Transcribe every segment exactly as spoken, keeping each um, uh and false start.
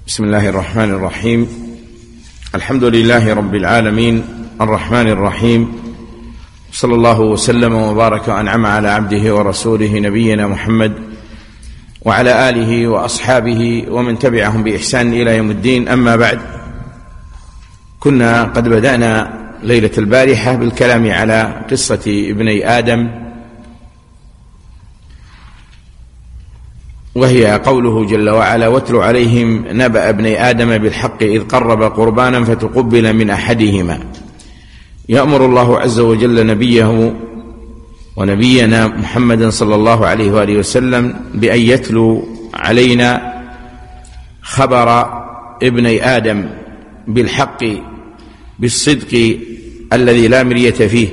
بسم الله الرحمن الرحيم. الحمد لله رب العالمين الرحمن الرحيم، صلى الله وسلم وبارك وأنعم على عبده ورسوله نبينا محمد وعلى آله وأصحابه ومن تبعهم بإحسان إلى يوم الدين. أما بعد، كنا قد بدأنا ليلة البارحة بالكلام على قصة ابني آدم، وهي قوله جل وعلا: واتل عليهم نبأ ابني آدم بالحق إذ قرب قربانا فتقبل من أحدهما. يأمر الله عز وجل نبيه ونبينا محمدا صلى الله عليه وآله وسلم بأن يتلو علينا خبر ابني آدم بالحق بالصدق الذي لا مرية فيه،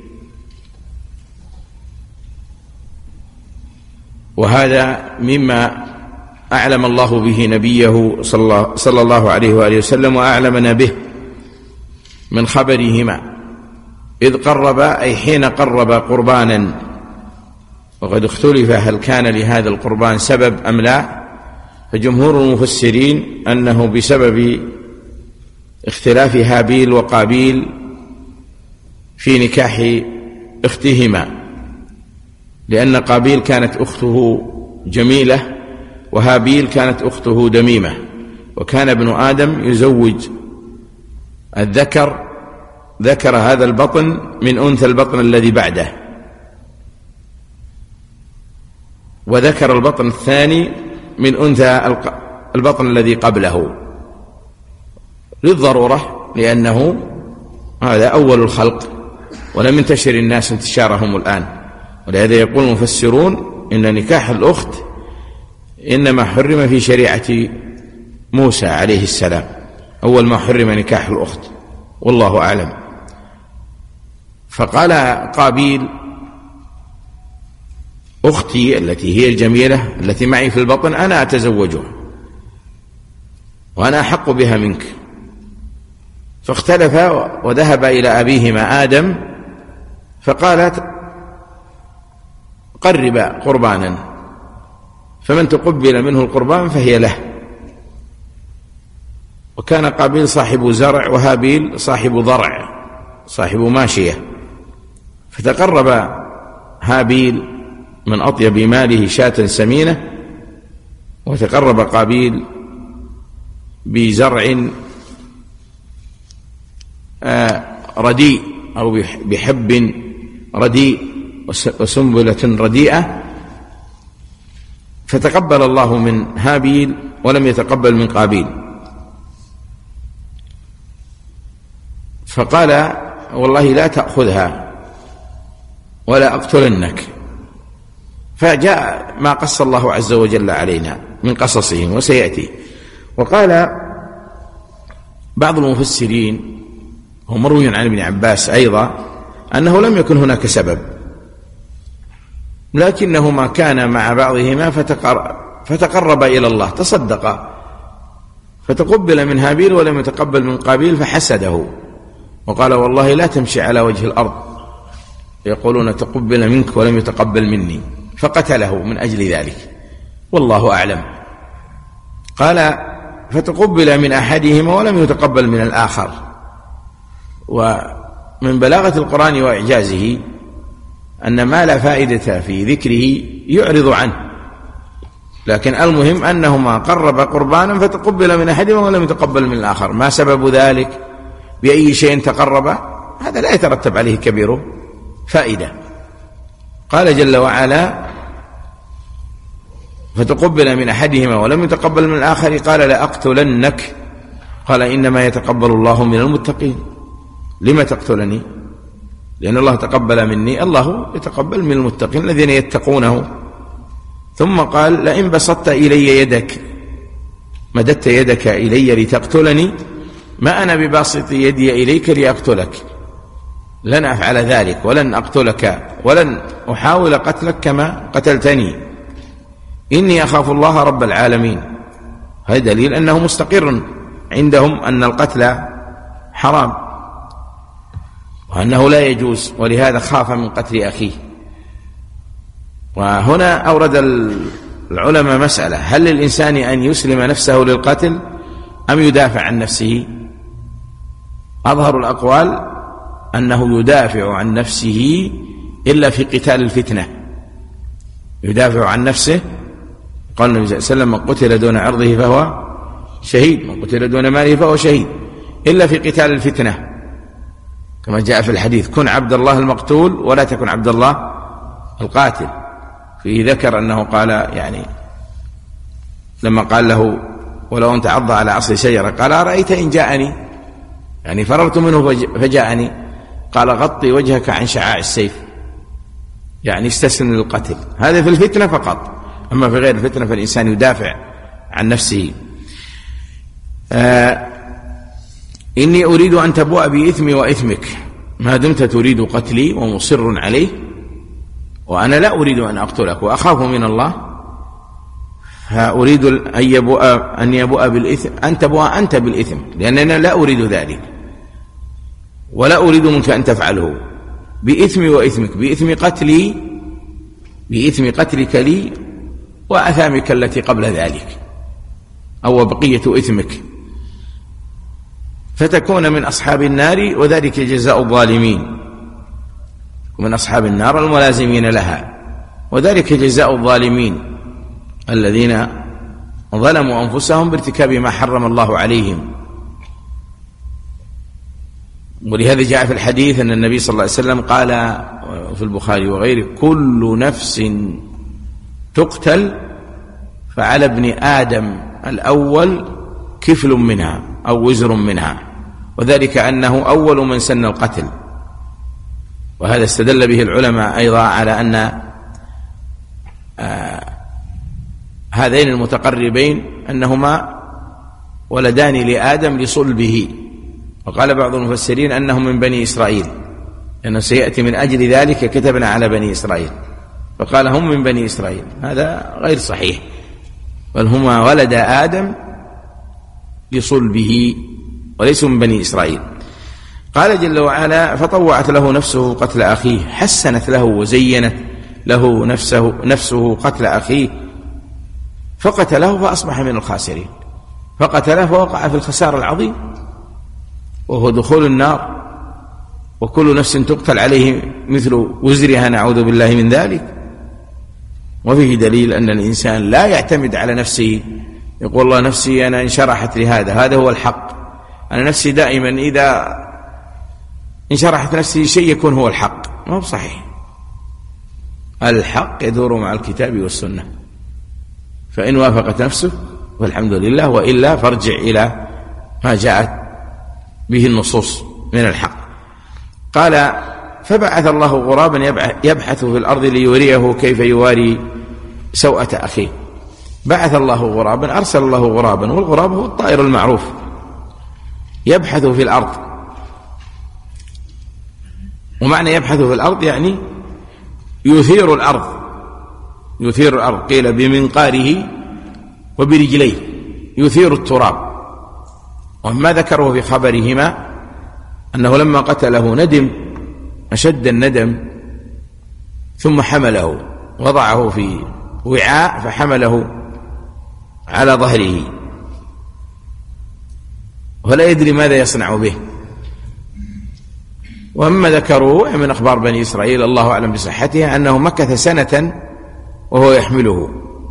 وهذا مما أعلم الله به نبيه صلى الله عليه وآله وسلم وأعلمنا به من خبرهما. إذ قرب أي حين قرب قربانا، وقد اختلف هل كان لهذا القربان سبب أم لا، فجمهور المفسرين أنه بسبب اختلاف هابيل وقابيل في نكاح اختهما، لأن قابيل كانت أخته جميلة وهابيل كانت أخته دميمة، وكان ابن آدم يزوج الذكر ذكر هذا البطن من أنثى البطن الذي بعده، وذكر البطن الثاني من أنثى البطن الذي قبله للضرورة، لأنه هذا أول الخلق ولم ينتشر الناس انتشارهم الآن. ولهذا يقول المفسرون إن نكاح الأخت إنما حرم في شريعة موسى عليه السلام، أول ما حرم نكاح الأخت، والله أعلم. فقال قابيل: أختي التي هي الجميلة التي معي في البطن أنا أتزوجها وأنا أحق بها منك. فاختلف وذهب إلى أبيهما آدم فقالت: قرب قربانا، فمن تقبل منه القربان فهي له. وكان قابيل صاحب زرع وهابيل صاحب ضرع صاحب ماشية، فتقرب هابيل من أطيب ماله شاة سمينة، وتقرب قابيل بزرع رديء أو بحب رديء وسنبلة رديئة، فتقبل الله من هابيل ولم يتقبل من قابيل. فقال: والله لا تأخذها ولا أقتلنك. فجاء ما قص الله عز وجل علينا من قصصهم وسيأتي. وقال بعض المفسرين ومروي عن ابن عباس أيضا أنه لم يكن هناك سبب، لكنهما كان مع بعضهما فتقرب إلى الله، تصدقا، فتقبل من هابيل ولم يتقبل من قابيل، فحسده وقال: والله لا تمشي على وجه الأرض يقولون تقبل منك ولم يتقبل مني، فقتله من أجل ذلك، والله أعلم. قال: فتقبل من أحدهما ولم يتقبل من الآخر. ومن بلاغة القرآن وإعجازه أن ما لا فائدة في ذكره يعرض عنه، لكن المهم أنهما قرب قربانا فتقبل من أحدهما ولم يتقبل من الآخر. ما سبب ذلك؟ بأي شيء تقرب؟ هذا لا يترتب عليه كبير فائدة. قال جل وعلا: فتقبل من أحدهما ولم يتقبل من الآخر، قال: لأقتلنك. قال: إنما يتقبل الله من المتقين. لما تقتلني؟ لأن الله تقبل مني، الله يتقبل من المتقين الذين يتقونه. ثم قال: لئن بسطت إلي يدك، مددت يدك إلي لتقتلني، ما أنا بباسط يدي إليك لأقتلك، لن أفعل ذلك ولن أقتلك ولن أحاول قتلك كما قتلتني، إني أخاف الله رب العالمين. هذا دليل أنه مستقر عندهم أن القتل حرام وأنه لا يجوز، ولهذا خاف من قتل أخيه. وهنا أورد العلماء مسألة: هل للإنسان أن يسلم نفسه للقتل أم يدافع عن نفسه؟ أظهر الأقوال أنه يدافع عن نفسه إلا في قتال الفتنة، يدافع عن نفسه. قال النبي صلى الله عليه وسلم: من قتل دون عرضه فهو شهيد، من قتل دون ماله فهو شهيد، إلا في قتال الفتنة، كما جاء في الحديث: كن عبد الله المقتول ولا تكن عبد الله القاتل. فيه ذكر أنه قال يعني لما قال له: ولو أنت عض على أصل شجرة، قال: أرأيت إن جاءني، يعني فررت منه فجاءني، قال: غطي وجهك عن شعاع السيف، يعني استسلم للقتل. هذا في الفتنة فقط، أما في غير الفتنة فالإنسان يدافع عن نفسه. آه إني أريد أن تبوء بإثمي وإثمك ما دمت تريد قتلي ومصر عليه، وأنا لا أريد أن أقتلك وأخاف من الله، فأريد أن يبوء أن يبوء بالإثم، أن تبوء أنت بالإثم، لأننا لا أريد ذلك، ولا أريد منك أن تفعله، بإثمي وإثمك، بإثم قتلي، بإثم قتلك لي، وأثامك التي قبل ذلك، أو بقية إثمك، فتكون من أصحاب النار، وذلك جزاء الظالمين، ومن أصحاب النار الملازمين لها، وذلك جزاء الظالمين الذين ظلموا أنفسهم بارتكاب ما حرم الله عليهم. ولهذا جاء في الحديث أن النبي صلى الله عليه وسلم قال في البخاري وغيره: كل نفس تقتل فعلى ابن آدم الأول كفل منها أو وزر منها، وذلك أنه أول من سن القتل. وهذا استدل به العلماء أيضا على أن آه هذين المتقربين أنهما ولدان لآدم لصلبه، وقال بعض المفسرين أنهم من بني إسرائيل، لأنه سيأتي من أجل ذلك كتبنا على بني إسرائيل، فقال هم من بني إسرائيل. هذا غير صحيح، بل هما ولد آدم لصلبه وليسوا من بني إسرائيل. قال جل وعلا: فطوعت له نفسه قتل أخيه، حسنت له وزينت له نفسه, نفسه قتل أخيه، فقتله فأصبح من الخاسرين، فقتله فوقع في الخسار العظيم، وهو دخول النار، وكل نفس تقتل عليه مثل وزرها، نعوذ بالله من ذلك. وفيه دليل أن الإنسان لا يعتمد على نفسه، يقول: الله نفسي أنا انشرحت لهذا، هذا هو الحق، أنا نفسي دائما إذا انشرحت نفسي شيء يكون هو الحق. ما هو صحيح، الحق يدور مع الكتاب والسنة، فإن وافقت نفسه فالحمد لله، وإلا فارجع إلى ما جاءت به النصوص من الحق. قال: فبعث الله غرابا يبحث في الأرض ليريه كيف يواري سوءة أخيه. بعث الله غرابا، أرسل الله غرابا، والغراب هو الطائر المعروف، يبحث في الأرض. ومعنى يبحث في الأرض يعني يثير الأرض، يثير الأرض، قيل بمنقاره وبرجليه، يثير التراب. وما ذكره في خبرهما أنه لما قتله ندم أشد الندم، ثم حمله، وضعه في وعاء فحمله على ظهره، ولا يدري ماذا يصنع به. وأما ذكروه من أخبار بني إسرائيل الله أعلم بصحتها أنه مكث سنة وهو يحمله،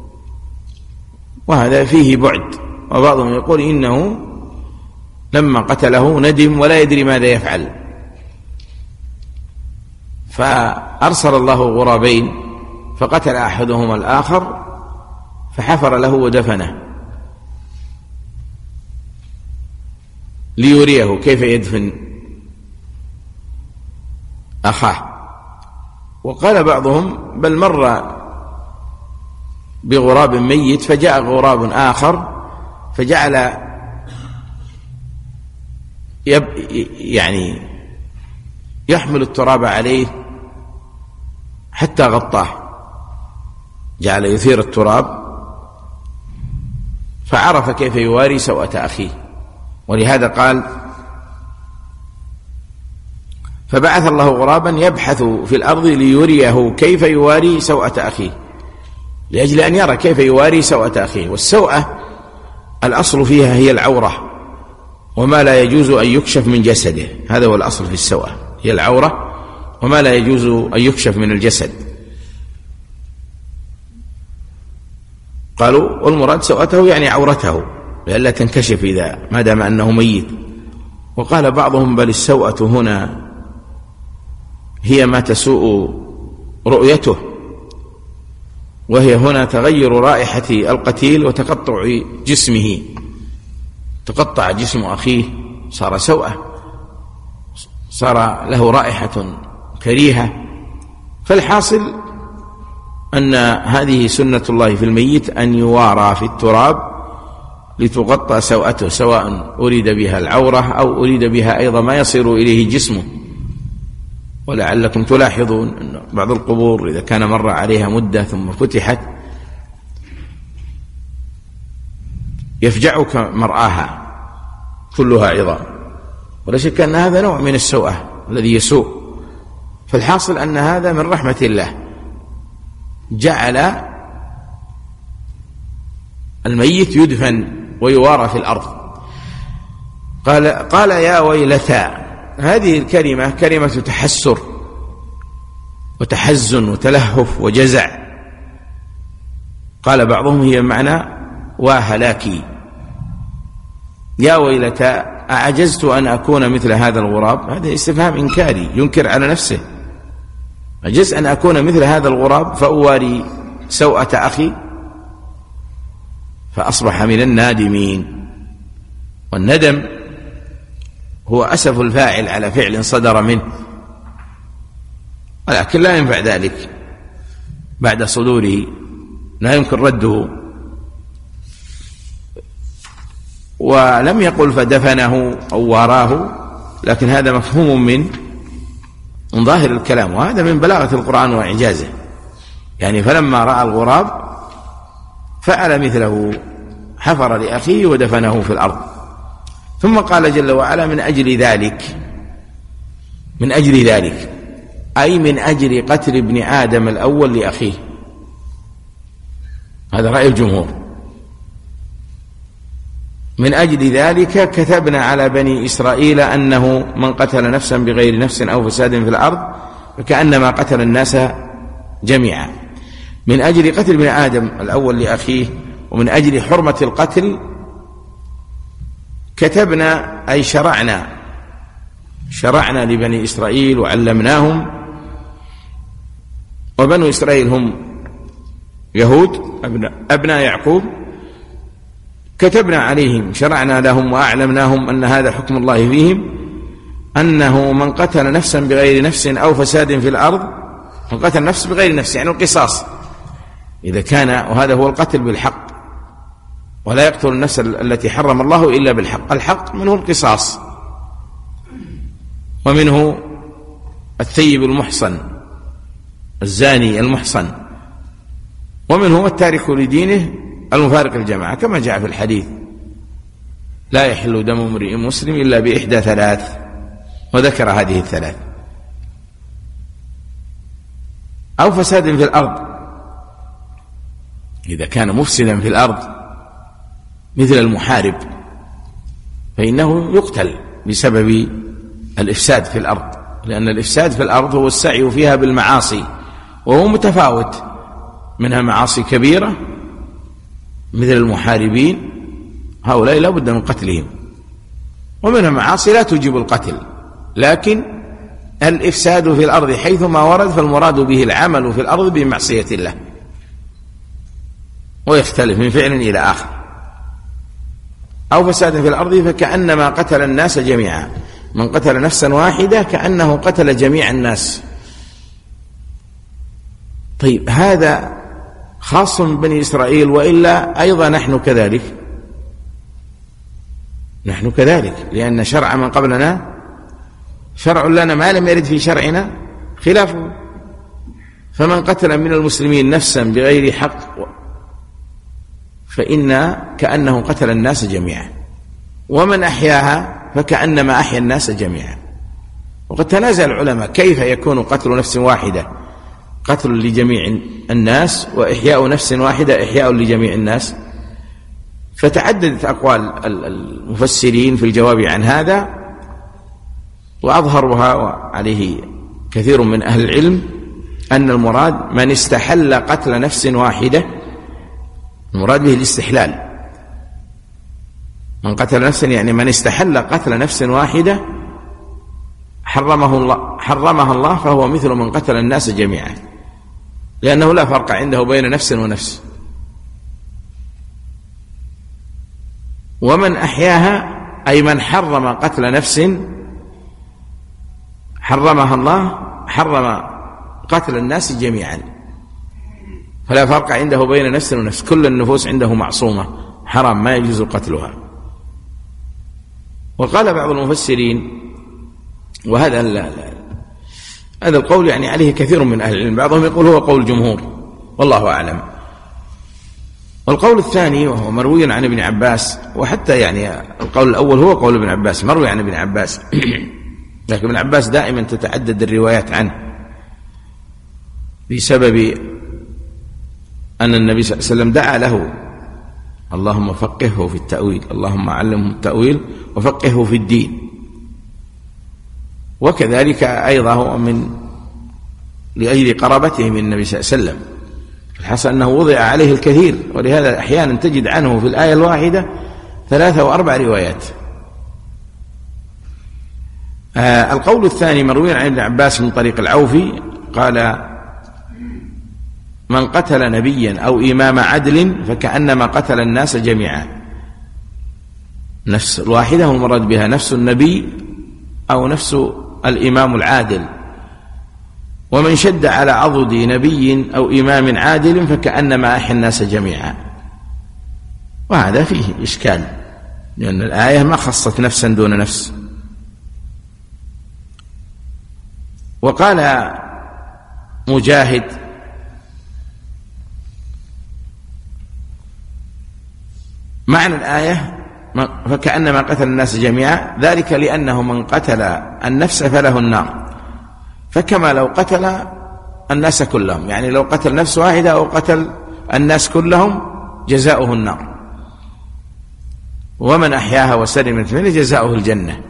وهذا فيه بعد. وبعضهم يقول إنه لما قتله ندم ولا يدري ماذا يفعل، فأرسل الله غرابين، فقتل أحدهما الآخر فحفر له ودفنه ليريه كيف يدفن أخاه. وقال بعضهم بل مر بغراب ميت فجاء غراب آخر فجعل يب يعني يحمل التراب عليه حتى غطاه، جعل يثير التراب فعرف كيف يواري سوءة أخيه. ولهذا قال: فبعث الله غرابا يبحث في الأرض ليريه كيف يواري سوءة أخيه، لأجل أن يرى كيف يواري سوءة أخيه. والسوءة الأصل فيها هي العورة، وما لا يجوز أن يكشف من جسده، هذا هو الأصل في السوءة، هي العورة وما لا يجوز أن يكشف من الجسد. قالوا والمراد سوءته يعني عورته لئلا تنكشف إذا ما دام أنه ميت. وقال بعضهم بل السوءة هنا هي ما تسوء رؤيته، وهي هنا تغير رائحة القتيل وتقطع جسمه، تقطع جسم أخيه صار سوءة، صار له رائحة كريهة. فالحاصل أن هذه سنة الله في الميت أن يوارى في التراب لتغطى سوءته، سواء أريد بها العورة أو أريد بها أيضا ما يصير إليه جسمه. ولعلكم تلاحظون أن بعض القبور إذا كان مر عليها مدة ثم فتحت يفجعك مرآها كلها عظام، ولا شك أن هذا نوع من السوءة الذي يسوء. فالحاصل أن هذا من رحمة الله، جعل الميت يدفن ويوارى في الأرض. قال, قال يا ويلتا، هذه الكلمة كلمة تحسر وتحزن وتلهف وجزع. قال بعضهم هي معنى وهلاكي، يا ويلتا أعجزت أن أكون مثل هذا الغراب. هذا استفهام إنكاري ينكر على نفسه، أعجزت أن أكون مثل هذا الغراب فأواري سوءة أخي، فأصبح من النادمين. والندم هو أسف الفاعل على فعل صدر منه، ولكن لا ينفع ذلك بعد صدوره، لا يمكن رده. ولم يقل فدفنه أو واراه، لكن هذا مفهوم من من ظاهر الكلام، وهذا من بلاغة القرآن وإعجازه. يعني فلما رأى الغراب فعل مثله، حفر لأخيه ودفنه في الأرض. ثم قال جل وعلا من أجل ذلك، من أجل ذلك أي من أجل قتل ابن آدم الأول لأخيه. هذا رأي الجمهور. من أجل ذلك كتبنا على بني إسرائيل أنه من قتل نفسا بغير نفس أو فساد في الأرض فكأنما قتل الناس جميعا. من أجل قتل ابن آدم الأول لأخيه، ومن أجل حرمة القتل كتبنا أي شرعنا، شرعنا لبني إسرائيل وعلمناهم. وبنو إسرائيل هم يهود أبناء يعقوب، كتبنا عليهم، شرعنا لهم وأعلمناهم أن هذا حكم الله فيهم، أنه من قتل نفسا بغير نفس أو فساد في الأرض، من قتل نفس بغير نفس يعني القصاص إذا كان، وهذا هو القتل بالحق، ولا يقتل النفس التي حرم الله إلا بالحق. الحق منه القصاص، ومنه الثيب المحصن الزاني المحصن، ومنه التارك لدينه المفارق الجماعة، كما جاء في الحديث لا يحل دم امرئ مسلم إلا بإحدى ثلاث، وذكر هذه الثلاث. أو فساد في الأرض، إذا كان مفسدا في الأرض مثل المحارب فإنه يقتل بسبب الإفساد في الأرض، لأن الإفساد في الأرض هو السعي فيها بالمعاصي، وهو متفاوت، منها معاصي كبيرة مثل المحاربين، هؤلاء لا بد من قتلهم، ومنها معاصي لا توجب القتل، لكن الإفساد في الأرض حيثما ورد فالمراد به العمل في الأرض بمعصية الله، ويختلف من فعل إلى آخر. أو فساد في الأرض فكأنما قتل الناس جميعا، من قتل نفسا واحدة كأنه قتل جميع الناس. طيب هذا خاص من بني إسرائيل، وإلا أيضا نحن كذلك، نحن كذلك، لأن شرع من قبلنا شرع لنا ما لم يرد في شرعنا خلافه. فمن قتل من المسلمين نفسا بغير حق فإن كأنه قتل الناس جميعا، ومن أحياها فكأنما أحيا الناس جميعا. وقد تنازع العلماء كيف يكون قتل نفس واحدة قتل لجميع الناس، وإحياء نفس واحدة إحياء لجميع الناس. فتعددت أقوال المفسرين في الجواب عن هذا، وأظهرها وعليه كثير من أهل العلم أن المراد من استحل قتل نفس واحدة، المراد به الاستحلال، من قتل نفسا يعني من استحل قتل نفس واحدة حرمه الله حرمها الله فهو مثل من قتل الناس جميعا، لأنه لا فرق عنده بين نفس ونفس. ومن أحياها أي من حرم قتل نفس حرمها الله حرم قتل الناس جميعا، فلا فرق عنده بين نفس ونفس، كل النفوس عنده معصومة حرام ما يجوز قتلها. وقال بعض المفسرين، وهذا لا لا هذا القول يعني عليه كثير من أهل العلم، بعضهم يقول هو قول جمهور والله أعلم. والقول الثاني وهو مروي عن ابن عباس، وحتى يعني القول الأول هو قول ابن عباس مروي عن ابن عباس لكن ابن عباس دائما تتعدد الروايات عنه بسبب أن النبي صلى الله عليه وسلم دعا له اللهم فقهه في التأويل، اللهم علمه التأويل وفقهه في الدين. وكذلك أيضا هو من لأجل قرابته من النبي صلى الله عليه وسلم، الحصل أنه وضع عليه الكثير، ولهذا أحيانا تجد عنه في الآية الواحدة ثلاثة وأربع روايات. آه القول الثاني مروي عن ابن عباس من طريق العوفي قال من قتل نبيا أو إمام عدل فكأنما قتل الناس جميعا. نفس الواحدة هو المراد بها نفس النبي أو نفس الإمام العادل. ومن شد على عضد نبي أو إمام عادل فكأنما أحيا الناس جميعا. وهذا فيه إشكال، لأن الآية ما خصت نفسا دون نفس. وقال مجاهد معنى الآية فكأنما قتل الناس جميعا، ذلك لأنه من قتل النفس فله النار، فكما لو قتل الناس كلهم، يعني لو قتل نفس واحدة أو قتل الناس كلهم جزاؤه النار. ومن أحياها وسلمت منه جزاؤه الجنة.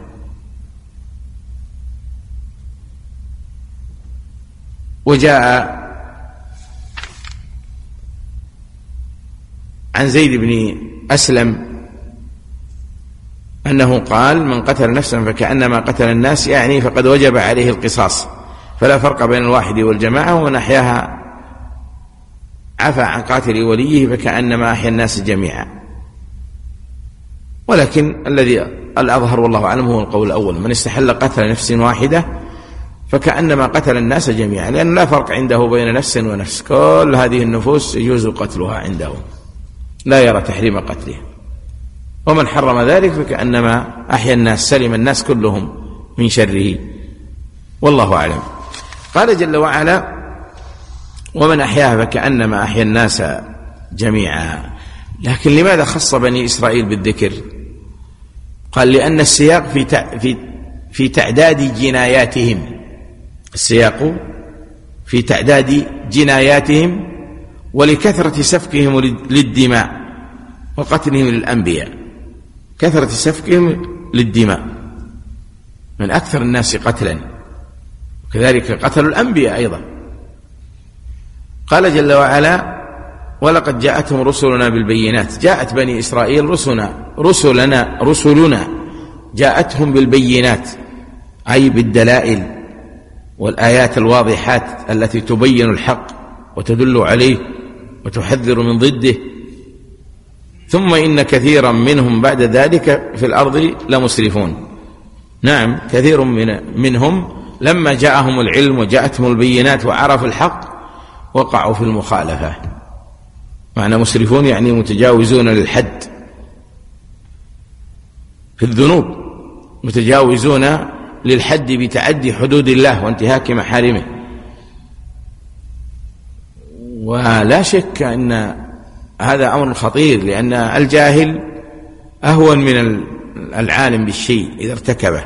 وجاء عن زيد بن أسلم أنه قال من قتل نفسا فكأنما قتل الناس، يعني فقد وجب عليه القصاص، فلا فرق بين الواحد والجماعة، ومن أحياها عفى عن قاتل وليه فكأنما أحيا الناس جميعا. ولكن الذي الأظهر والله أعلم هو القول الأول، من استحل قتل نفس واحدة فكأنما قتل الناس جميعا، لأن لا فرق عنده بين نفس ونفس، كل هذه النفوس يجوز قتلها عنده، لا يرى تحريم قتله. ومن حرم ذلك فكأنما أحيا الناس، سلم الناس كلهم من شره، والله أعلم. قال جل وعلا ومن أحياها فكأنما أحيا الناس جميعا. لكن لماذا خص بني إسرائيل بالذكر؟ قال لأن السياق في في في تعداد جناياتهم، السياق في تعداد جناياتهم ولكثرة سفكهم للدماء وقتلهم للأنبياء، كثرة سفكهم للدماء من أكثر الناس قتلا، وكذلك قتلوا الأنبياء أيضا. قال جل وعلا ولقد جاءتهم رسلنا بالبينات، جاءت بني إسرائيل رسلنا رسلنا رسلنا جاءتهم بالبينات، أي بالدلائل والآيات الواضحات التي تبين الحق وتدل عليه وتحذر من ضده. ثم إن كثيرا منهم بعد ذلك في الأرض لمسرفون. نعم، كثير من منهم لما جاءهم العلم وجاءتهم البينات وعرفوا الحق وقعوا في المخالفة. معنى مسرفون يعني متجاوزون للحد في الذنوب، متجاوزون للحد بتعدي حدود الله وانتهاك محارمه. ولا شك أن هذا أمر خطير، لأن الجاهل أهون من العالم بالشيء إذا ارتكبه.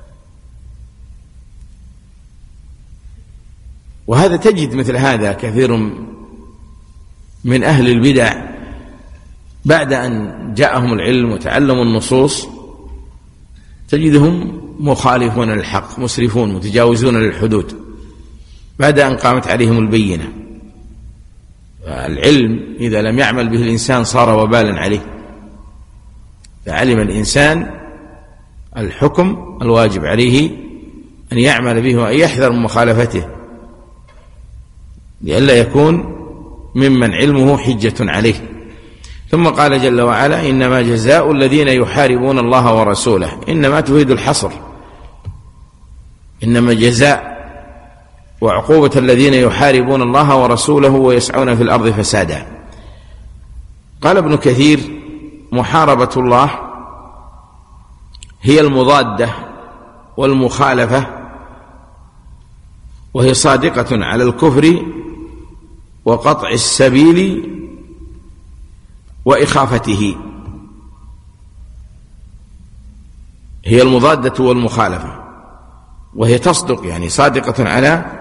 وهذا تجد مثل هذا كثير من أهل البدع بعد أن جاءهم العلم وتعلموا النصوص تجدهم مخالفون للحق، مسرفون، متجاوزون للحدود بعد أن قامت عليهم البينة. العلم إذا لم يعمل به الإنسان صار وبالا عليه. فعلم الإنسان الحكم الواجب عليه أن يعمل به وأن يحذر من مخالفته لئلا يكون ممن علمه حجة عليه. ثم قال جل وعلا: إنما جزاء الذين يحاربون الله ورسوله. إنما تفيد الحصر، إنما جزاء وعقوبة الذين يحاربون الله ورسوله ويسعون في الأرض فسادا. قال ابن كثير: محاربة الله هي المضادة والمخالفة، وهي صادقة على الكفر وقطع السبيل وإخافته. هي المضادة والمخالفة، وهي تصدق يعني صادقة على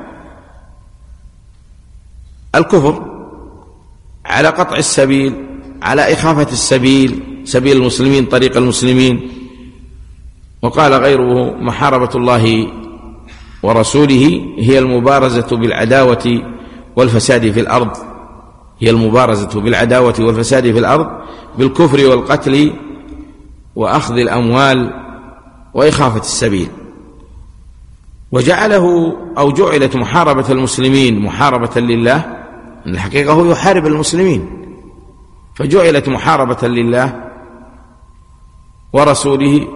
الكفر، على قطع السبيل، على إخافة السبيل، سبيل المسلمين، طريق المسلمين. وقال غيره: محاربة الله ورسوله هي المبارزة بالعداوة والفساد في الأرض، هي المبارزة بالعداوة والفساد في الأرض بالكفر والقتل وأخذ الأموال وإخافة السبيل. وجعله أو جعلت محاربة المسلمين محاربة لله، إن الحقيقة هو يحارب المسلمين، فجعلت محاربة لله ورسوله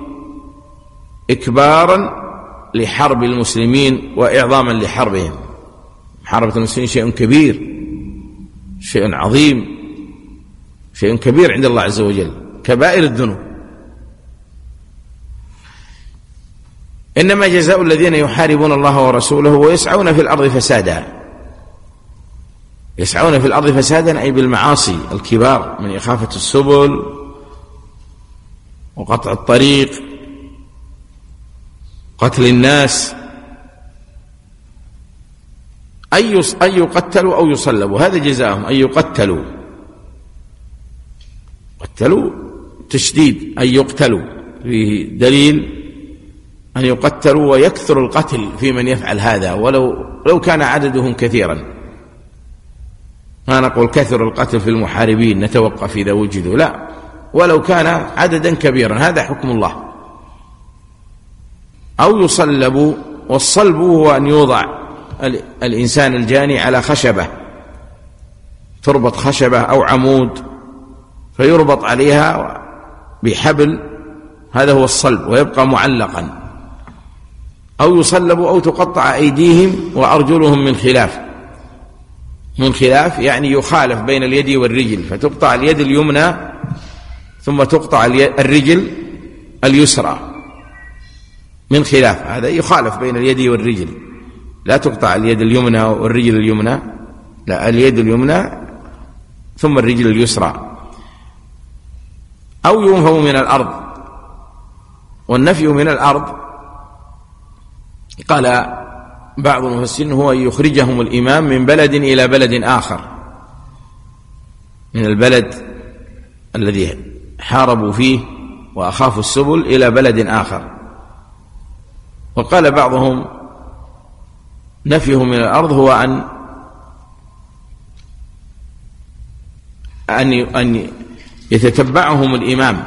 إكبارا لحرب المسلمين وإعظاما لحربهم. محاربة المسلمين شيء كبير، شيء عظيم، شيء كبير عند الله عز وجل، كبائر الذنوب. إنما جزاء الذين يحاربون الله ورسوله ويسعون في الأرض فسادا. يسعون في الأرض فسادا أي بالمعاصي الكبار من إخافة السبل وقطع الطريق، قتل الناس، أن يقتلوا أو يصلبوا، هذا جزاهم، أن يقتلوا. قتلوا تشديد، أن يقتلوا، فيه دليل أن يقتلوا ويكثر القتل في من يفعل هذا، ولو لو كان عددهم كثيرا. ما نقول كثر القتل في المحاربين نتوقف إذا وجدوا، لا، ولو كان عددا كبيرا، هذا حكم الله. أو يصلبوا، والصلب هو أن يوضع الإنسان الجاني على خشبة، تربط خشبة أو عمود فيربط عليها بحبل، هذا هو الصلب، ويبقى معلقا. أو يصلبوا أو تقطع أيديهم وأرجلهم من خلاف. من خلاف يعني يخالف بين اليد والرجل، فتقطع اليد اليمنى ثم تقطع الرجل اليسرى من خلاف، هذا يخالف بين اليد والرجل. لا تقطع اليد اليمنى والرجل اليمنى، لا، اليد اليمنى ثم الرجل اليسرى. أو ينفوا من الأرض، والنفي من الأرض قال بعض المفسرين هو يخرجهم الإمام من بلد إلى بلد آخر، من البلد الذي حاربوا فيه وأخافوا السبل إلى بلد آخر. وقال بعضهم نفيه من الأرض هو أن أن أن يتتبعهم الإمام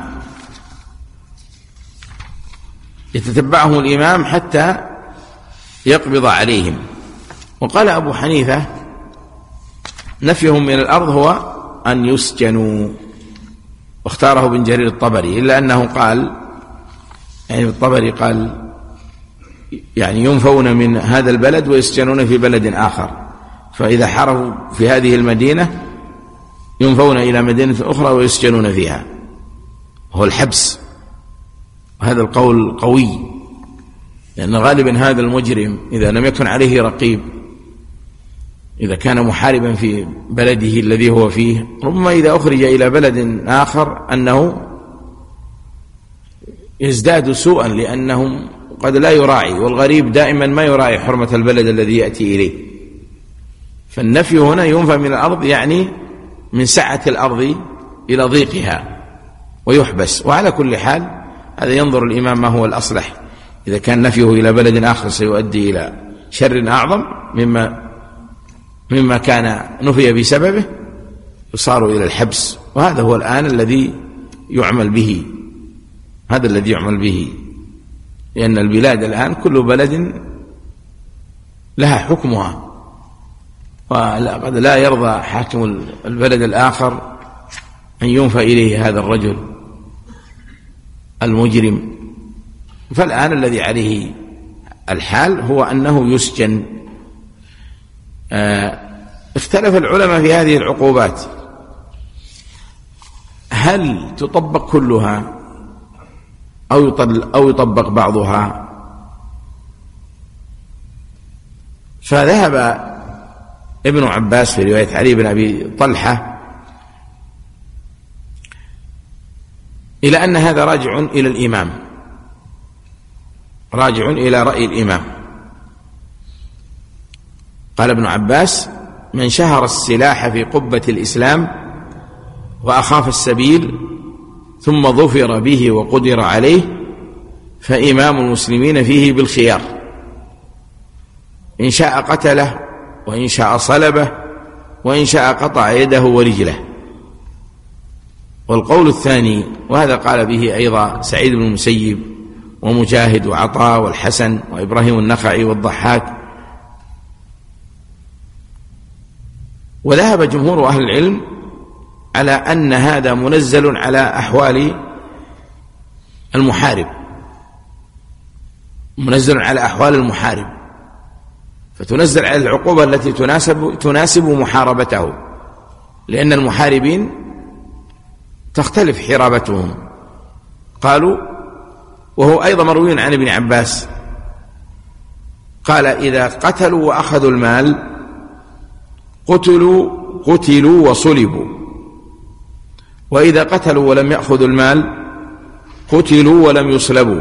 يتتبعهم الإمام حتى يقبض عليهم. وقال أبو حنيفة نفيهم من الأرض هو أن يسجنوا، واختاره ابن جرير الطبري، إلا أنه قال، يعني الطبري قال يعني ينفون من هذا البلد ويسجنون في بلد آخر، فإذا حاربوا في هذه المدينة ينفون إلى مدينة أخرى ويسجنون فيها، هو الحبس. هذا القول قوي، لأن غالبا هذا المجرم إذا لم يكن عليه رقيب، إذا كان محاربا في بلده الذي هو فيه، ربما إذا أخرج إلى بلد آخر أنه يزداد سوءا، لأنهم قد لا يراعي، والغريب دائما ما يراعي حرمة البلد الذي يأتي إليه. فالنفي هنا ينفى من الأرض يعني من سعة الأرض إلى ضيقها ويحبس. وعلى كل حال هذا ينظر الإمام ما هو الأصلح، إذا كان نفيه إلى بلد آخر سيؤدي إلى شر أعظم مما مما كان نفي بسببه يصار إلى الحبس. وهذا هو الآن الذي يعمل به، هذا الذي يعمل به، لأن البلاد الآن كل بلد لها حكمها، وقد لا يرضى حاكم البلد الآخر أن ينفى إليه هذا الرجل المجرم. فالآن الذي عليه الحال هو أنه يسجن. آه اختلف العلماء في هذه العقوبات، هل تطبق كلها أو أو يطبق بعضها؟ فذهب ابن عباس في رواية علي بن أبي طلحة إلى أن هذا راجع إلى الإمام، راجع إلى رأي الإمام. قال ابن عباس: من شهر السلاح في قبة الإسلام وأخاف السبيل ثم ظفر به وقدر عليه فإمام المسلمين فيه بالخيار، إن شاء قتله وإن شاء صلبه وإن شاء قطع يده ورجله. والقول الثاني، وهذا قال به أيضا سعيد بن المسيب ومجاهد وعطاء والحسن وإبراهيم النخعي والضحاك، وذهب جمهور أهل العلم على أن هذا منزل على أحوال المحارب، منزل على أحوال المحارب، فتنزل على العقوبة التي تناسب تناسب محاربته، لأن المحاربين تختلف حرابتهم. قالوا، وهو أيضا مروي عن ابن عباس، قال: إذا قتلوا وأخذوا المال قتلوا قتلوا وصلبوا، وإذا قتلوا ولم يأخذوا المال قتلوا ولم يصلبوا،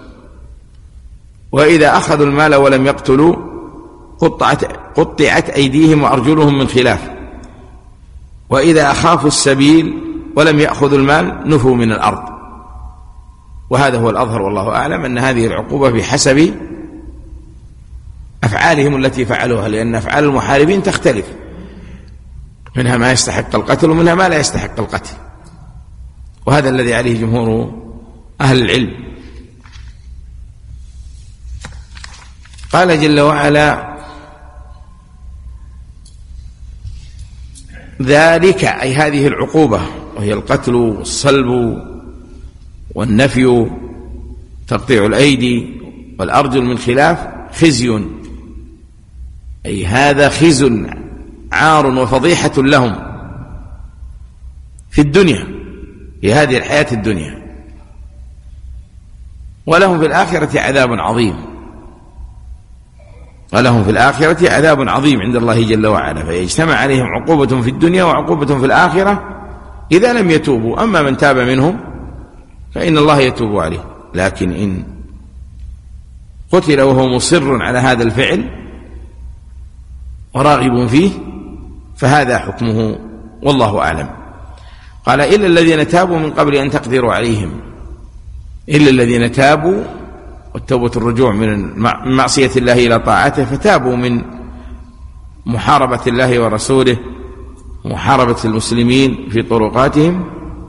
وإذا أخذوا المال ولم يقتلوا قطعت, قطعت أيديهم وأرجلهم من خلاف، وإذا أخافوا السبيل ولم يأخذوا المال نفوا من الأرض. وهذا هو الأظهر والله أعلم، أن هذه العقوبة بحسب أفعالهم التي فعلوها، لأن أفعال المحاربين تختلف، منها ما يستحق القتل ومنها ما لا يستحق القتل، وهذا الذي عليه جمهور أهل العلم. قال جل وعلا: ذلك، أي هذه العقوبة وهي القتل والصلب والنفي تقطيع الأيدي والأرجل من خلاف، خزي، أي هذا خزي عار وفضيحة لهم في الدنيا، في هذه الحياة الدنيا، ولهم في الآخرة عذاب عظيم، ولهم في الآخرة عذاب عظيم عند الله جل وعلا. فيجتمع عليهم عقوبة في الدنيا وعقوبة في الآخرة إذا لم يتوبوا. أما من تاب منهم فإن الله يتوب عليه، لكن إن قتل وهو مصر على هذا الفعل وراغب فيه فهذا حكمه والله أعلم. قال: إلا الذين تابوا من قبل أن تقدروا عليهم، إلا الذين تابوا، والتوبة الرجوع من معصية الله إلى طاعته، فتابوا من محاربة الله ورسوله ومحاربة المسلمين في طرقاتهم،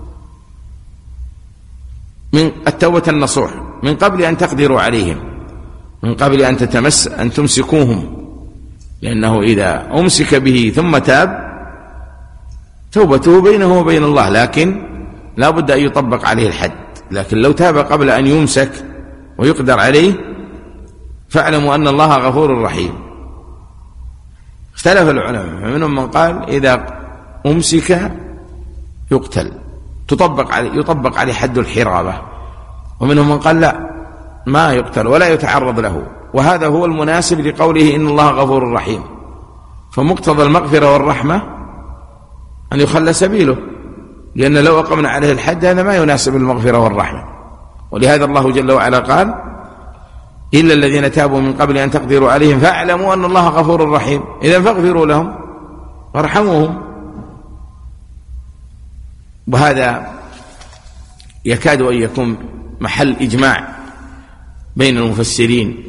من التوبة النصوح، من قبل أن تقدروا عليهم، من قبل أن تتمس أن تمسكوهم، لأنه إذا أمسك به ثم تاب توبته بينه وبين الله، لكن لا بد أن يطبق عليه الحد. لكن لو تاب قبل أن يمسك ويقدر عليه فاعلموا أن الله غفور رحيم. اختلف العلماء، فمنهم من قال إذا أمسك يقتل، تطبق عليه يطبق عليه حد الحرابة، ومنهم من قال لا، ما يقتل ولا يتعرض له. وهذا هو المناسب لقوله إن الله غفور رحيم، فمقتضى المغفرة والرحمة أن يخلى سبيله، لأن لو أقمنا عليه الحد هذا ما يناسب المغفرة والرحمة. ولهذا الله جل وعلا قال: إلا الذين تابوا من قبل أن تقدروا عليهم فاعلموا أن الله غفور رحيم، إذن فاغفروا لهم وارحموهم. وهذا يكاد أن يكون محل إجماع بين المفسرين،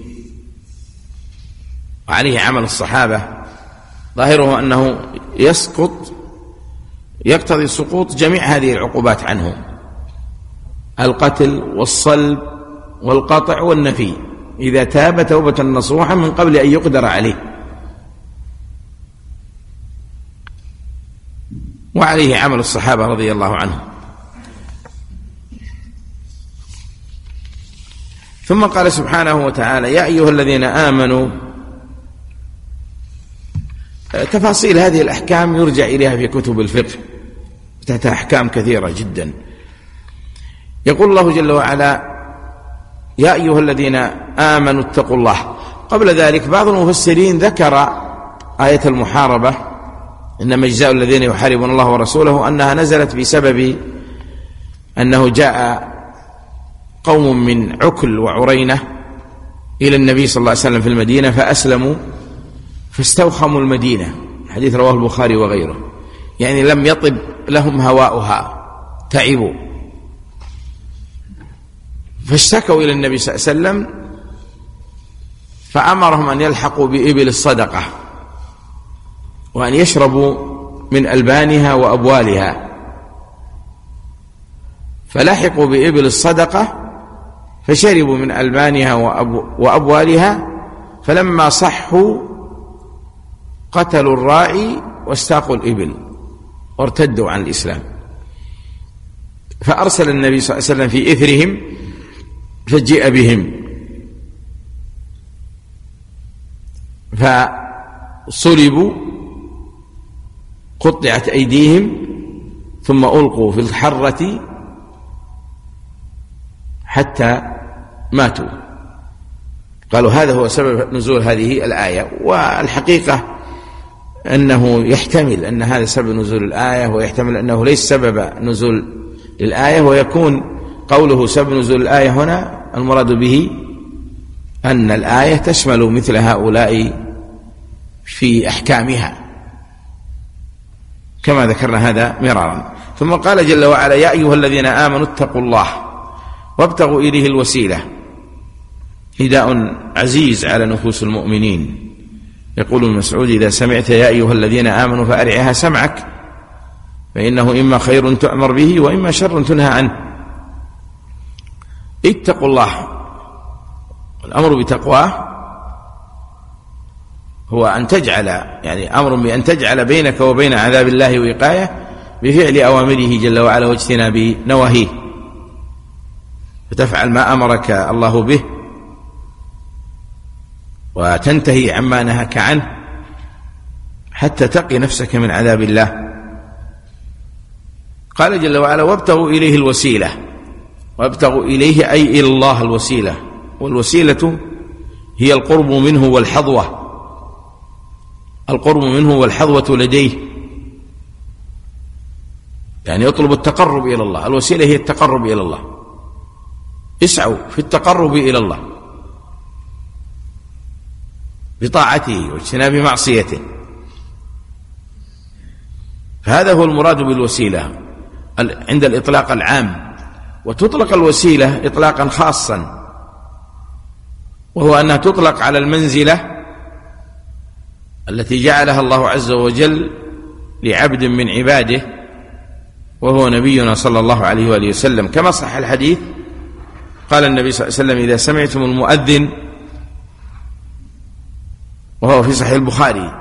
وعليه عمل الصحابة. ظاهره أنه يسقط يقتضي سقوط جميع هذه العقوبات عنه: القتل والصلب والقطع والنفي، إذا تاب توبة نصوحا من قبل أن يقدر عليه. وعليه عمل الصحابة رضي الله عنهم. ثم قال سبحانه وتعالى: يا أيها الذين آمنوا. تفاصيل هذه الأحكام يرجع إليها في كتب الفقه، تحتها أحكام كثيرة جدا. يقول الله جل وعلا: يا أيها الذين آمنوا اتقوا الله. قبل ذلك بعض المفسرين ذكر آية المحاربة: إنما جزاء الذين يحاربون الله ورسوله، أنها نزلت بسبب أنه جاء قوم من عكل وعرينة إلى النبي صلى الله عليه وسلم في المدينة فأسلموا فاستوخموا المدينة. حديث رواه البخاري وغيره، يعني لم يطب لهم هواؤها، تعبوا، فاشتكوا إلى النبي صلى الله عليه وسلم فأمرهم أن يلحقوا بإبل الصدقة وأن يشربوا من ألبانها وأبوالها، فلحقوا بإبل الصدقة فشربوا من ألبانها وأبوالها، فلما صحوا قتلوا الراعي واستاقوا الإبل وارتدوا عن الإسلام. فأرسل النبي صلى الله عليه وسلم في إثرهم فجيء بهم، فصلبوا، قطعت أيديهم، ثم ألقوا في الحرة حتى ماتوا. قالوا هذا هو سبب نزول هذه الآية. والحقيقة أنه يحتمل أن هذا سبب نزول الآية، ويحتمل أنه ليس سبب نزول الآية، ويكون قوله سبب نزول الآية هنا المراد به أن الآية تشمل مثل هؤلاء في أحكامها كما ذكرنا هذا مرارا. ثم قال جل وعلا: يا أيها الذين آمنوا اتقوا الله وابتغوا إليه الوسيلة. نداء عزيز على نفوس المؤمنين. يقول ابن مسعود: إذا سمعت يا أيها الذين آمنوا فأرعها سمعك، فإنه إما خير تؤمر به وإما شر تنهى عنه. اتقوا الله. الأمر بتقواه هو أن تجعل، يعني أمر بأن تجعل بينك وبين عذاب الله وقاية بفعل أوامره جل وعلا واجتناب نواهيه، فتفعل ما أمرك الله به وتنتهي عما نهاك عنه حتى تقي نفسك من عذاب الله. قال جل وعلا: وابتغوا إليه الوسيلة. وابتغوا إليه أي إلى الله الوسيلة، والوسيلة هي القرب منه والحظوة، القرب منه والحظوة لديه، يعني يطلب التقرب إلى الله. الوسيلة هي التقرب إلى الله، اسعوا في التقرب إلى الله بطاعته واجتناب معصيته. فهذا هو المراد بالوسيلة عند الإطلاق العام. وتطلق الوسيلة إطلاقا خاصا، وهو أنها تطلق على المنزلة التي جعلها الله عز وجل لعبد من عباده، وهو نبينا صلى الله عليه وآله وسلم. كما صح الحديث، قال النبي صلى الله عليه وسلم: إذا سمعتم المؤذن، وهو في صحيح البخاري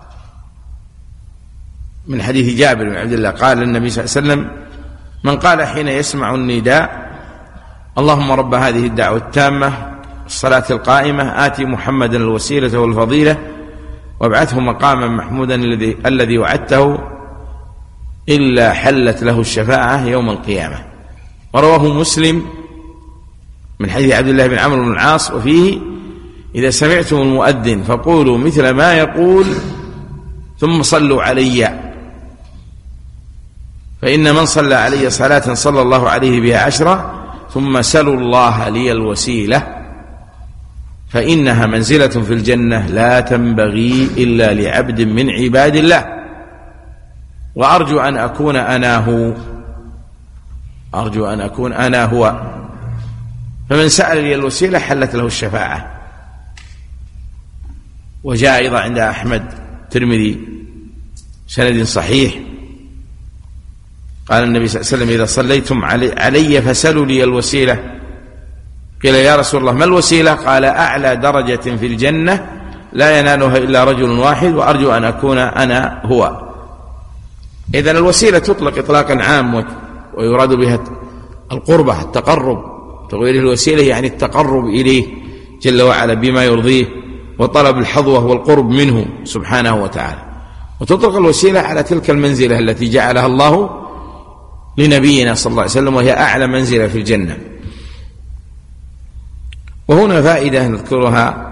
من حديث جابر بن عبد الله، قال النبي صلى الله عليه وسلم: من قال حين يسمع النداء: اللهم رب هذه الدعوة التامة الصلاة القائمة آتي محمدا الوسيلة والفضيلة وابعثه مقاما محمودا الذي الذي وعدته، إلا حلت له الشفاعة يوم القيامة. ورواه مسلم من حديث عبد الله بن عمرو بن العاص، وفيه: إذا سمعتم المؤذن فقولوا مثل ما يقول ثم صلوا علي، فإن من صلى علي صلاة صلى الله عليه بها عشرة، ثم سلوا الله لي الوسيلة فإنها منزلة في الجنة لا تنبغي إلا لعبد من عباد الله، وأرجو أن أكون أناه. أرجو أن أكون أنا هو. فمن سأل لي الوسيلة حلت له الشفاعة. وجاء أيضا عند أحمد الترمذي سند صحيح قال النبي صلى الله عليه وسلم: إذا صليتم علي, علي فسلوا لي الوسيلة. قيل: يا رسول الله ما الوسيلة؟ قال: أعلى درجة في الجنة لا ينالها إلا رجل واحد وأرجو أن أكون أنا هو. إذن الوسيلة تطلق إطلاقا عام ويراد بها القربة، التقرب. تغيير الوسيلة يعني التقرب إليه جل وعلا بما يرضيه وطلب الحظوة والقرب منه سبحانه وتعالى. وتطلق الوسيلة على تلك المنزلة التي جعلها الله لنبينا صلى الله عليه وسلم، وهي أعلى منزلة في الجنة. وهنا فائدة نذكرها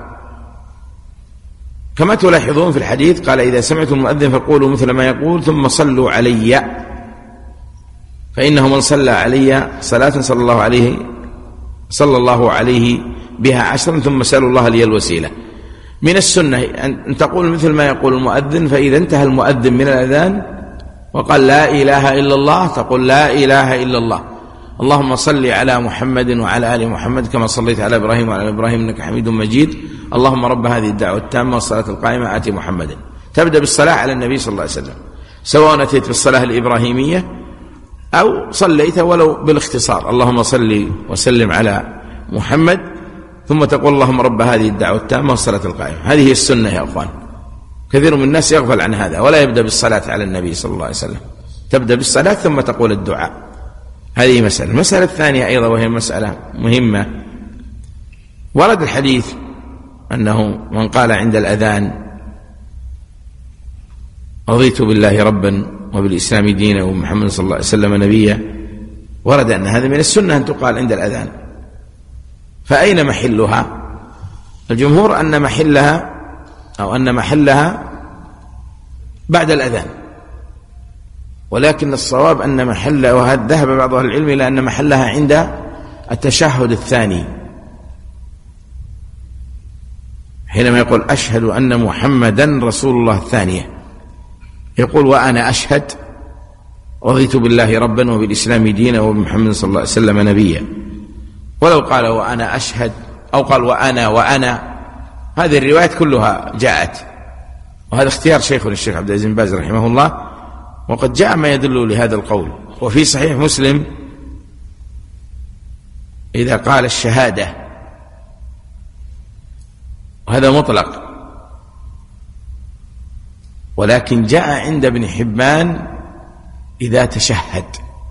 كما تلاحظون في الحديث، قال: إذا سمعتم المؤذن فقولوا مثل ما يقول ثم صلوا علي، فإنه من صلى علي صلاة صلى الله عليه صلى الله عليه بها عشرا ثم سألوا الله لي الوسيلة. من السنة أن تقول مثل ما يقول المؤذن، فإذا انتهى المؤذن من الأذان وقال لا إله إلا الله تقول لا إله إلا الله، اللهم صل على محمد وعلى آل محمد كما صليت على إبراهيم وعلى إبراهيم إنك حميد مجيد، اللهم رب هذه الدعوة التامة والصلاة القائمة آتي محمد. تبدأ بالصلاة على النبي صلى الله عليه وسلم، سواء أتيت بالصلاة الإبراهيمية أو صليت ولو بالاختصار، اللهم صل وسلم على محمد، ثم تقول اللهم رب هذه الدعوة التامة والصلاة القائمة. هذه هي السنة يا أخوان. كثير من الناس يغفل عن هذا ولا يبدأ بالصلاة على النبي صلى الله عليه وسلم، تبدأ بالصلاة ثم تقول الدعاء. هذه مسألة. المسألة الثانية أيضا وهي مسألة مهمة، ورد الحديث أنه من قال عند الأذان رضيت بالله ربا وبالإسلام دينا ومحمد صلى الله عليه وسلم نبيا، ورد أن هذا من السنة أن تقال عند الأذان. فأين محلها؟ الجمهور أن محلها أو أن محلها بعد الأذان، ولكن الصواب أن محلها، وهذا ذهب بعض أهل العلم إلى أن محلها عند التشهد الثاني، حينما يقول أشهد أن محمدا رسول الله الثانية، يقول وأنا أشهد رضيت بالله ربا وبالإسلام دينا وبمحمد صلى الله عليه وسلم نبيا. ولو قال وأنا أشهد أو قال وأنا وأنا، هذه الروايات كلها جاءت، وهذا اختيار شيخنا الشيخ عبد العزيز بن باز رحمه الله، وقد جاء ما يدل لهذا القول. وفي صحيح مسلم إذا قال الشهادة، وهذا مطلق، ولكن جاء عند ابن حبان إذا تشهد،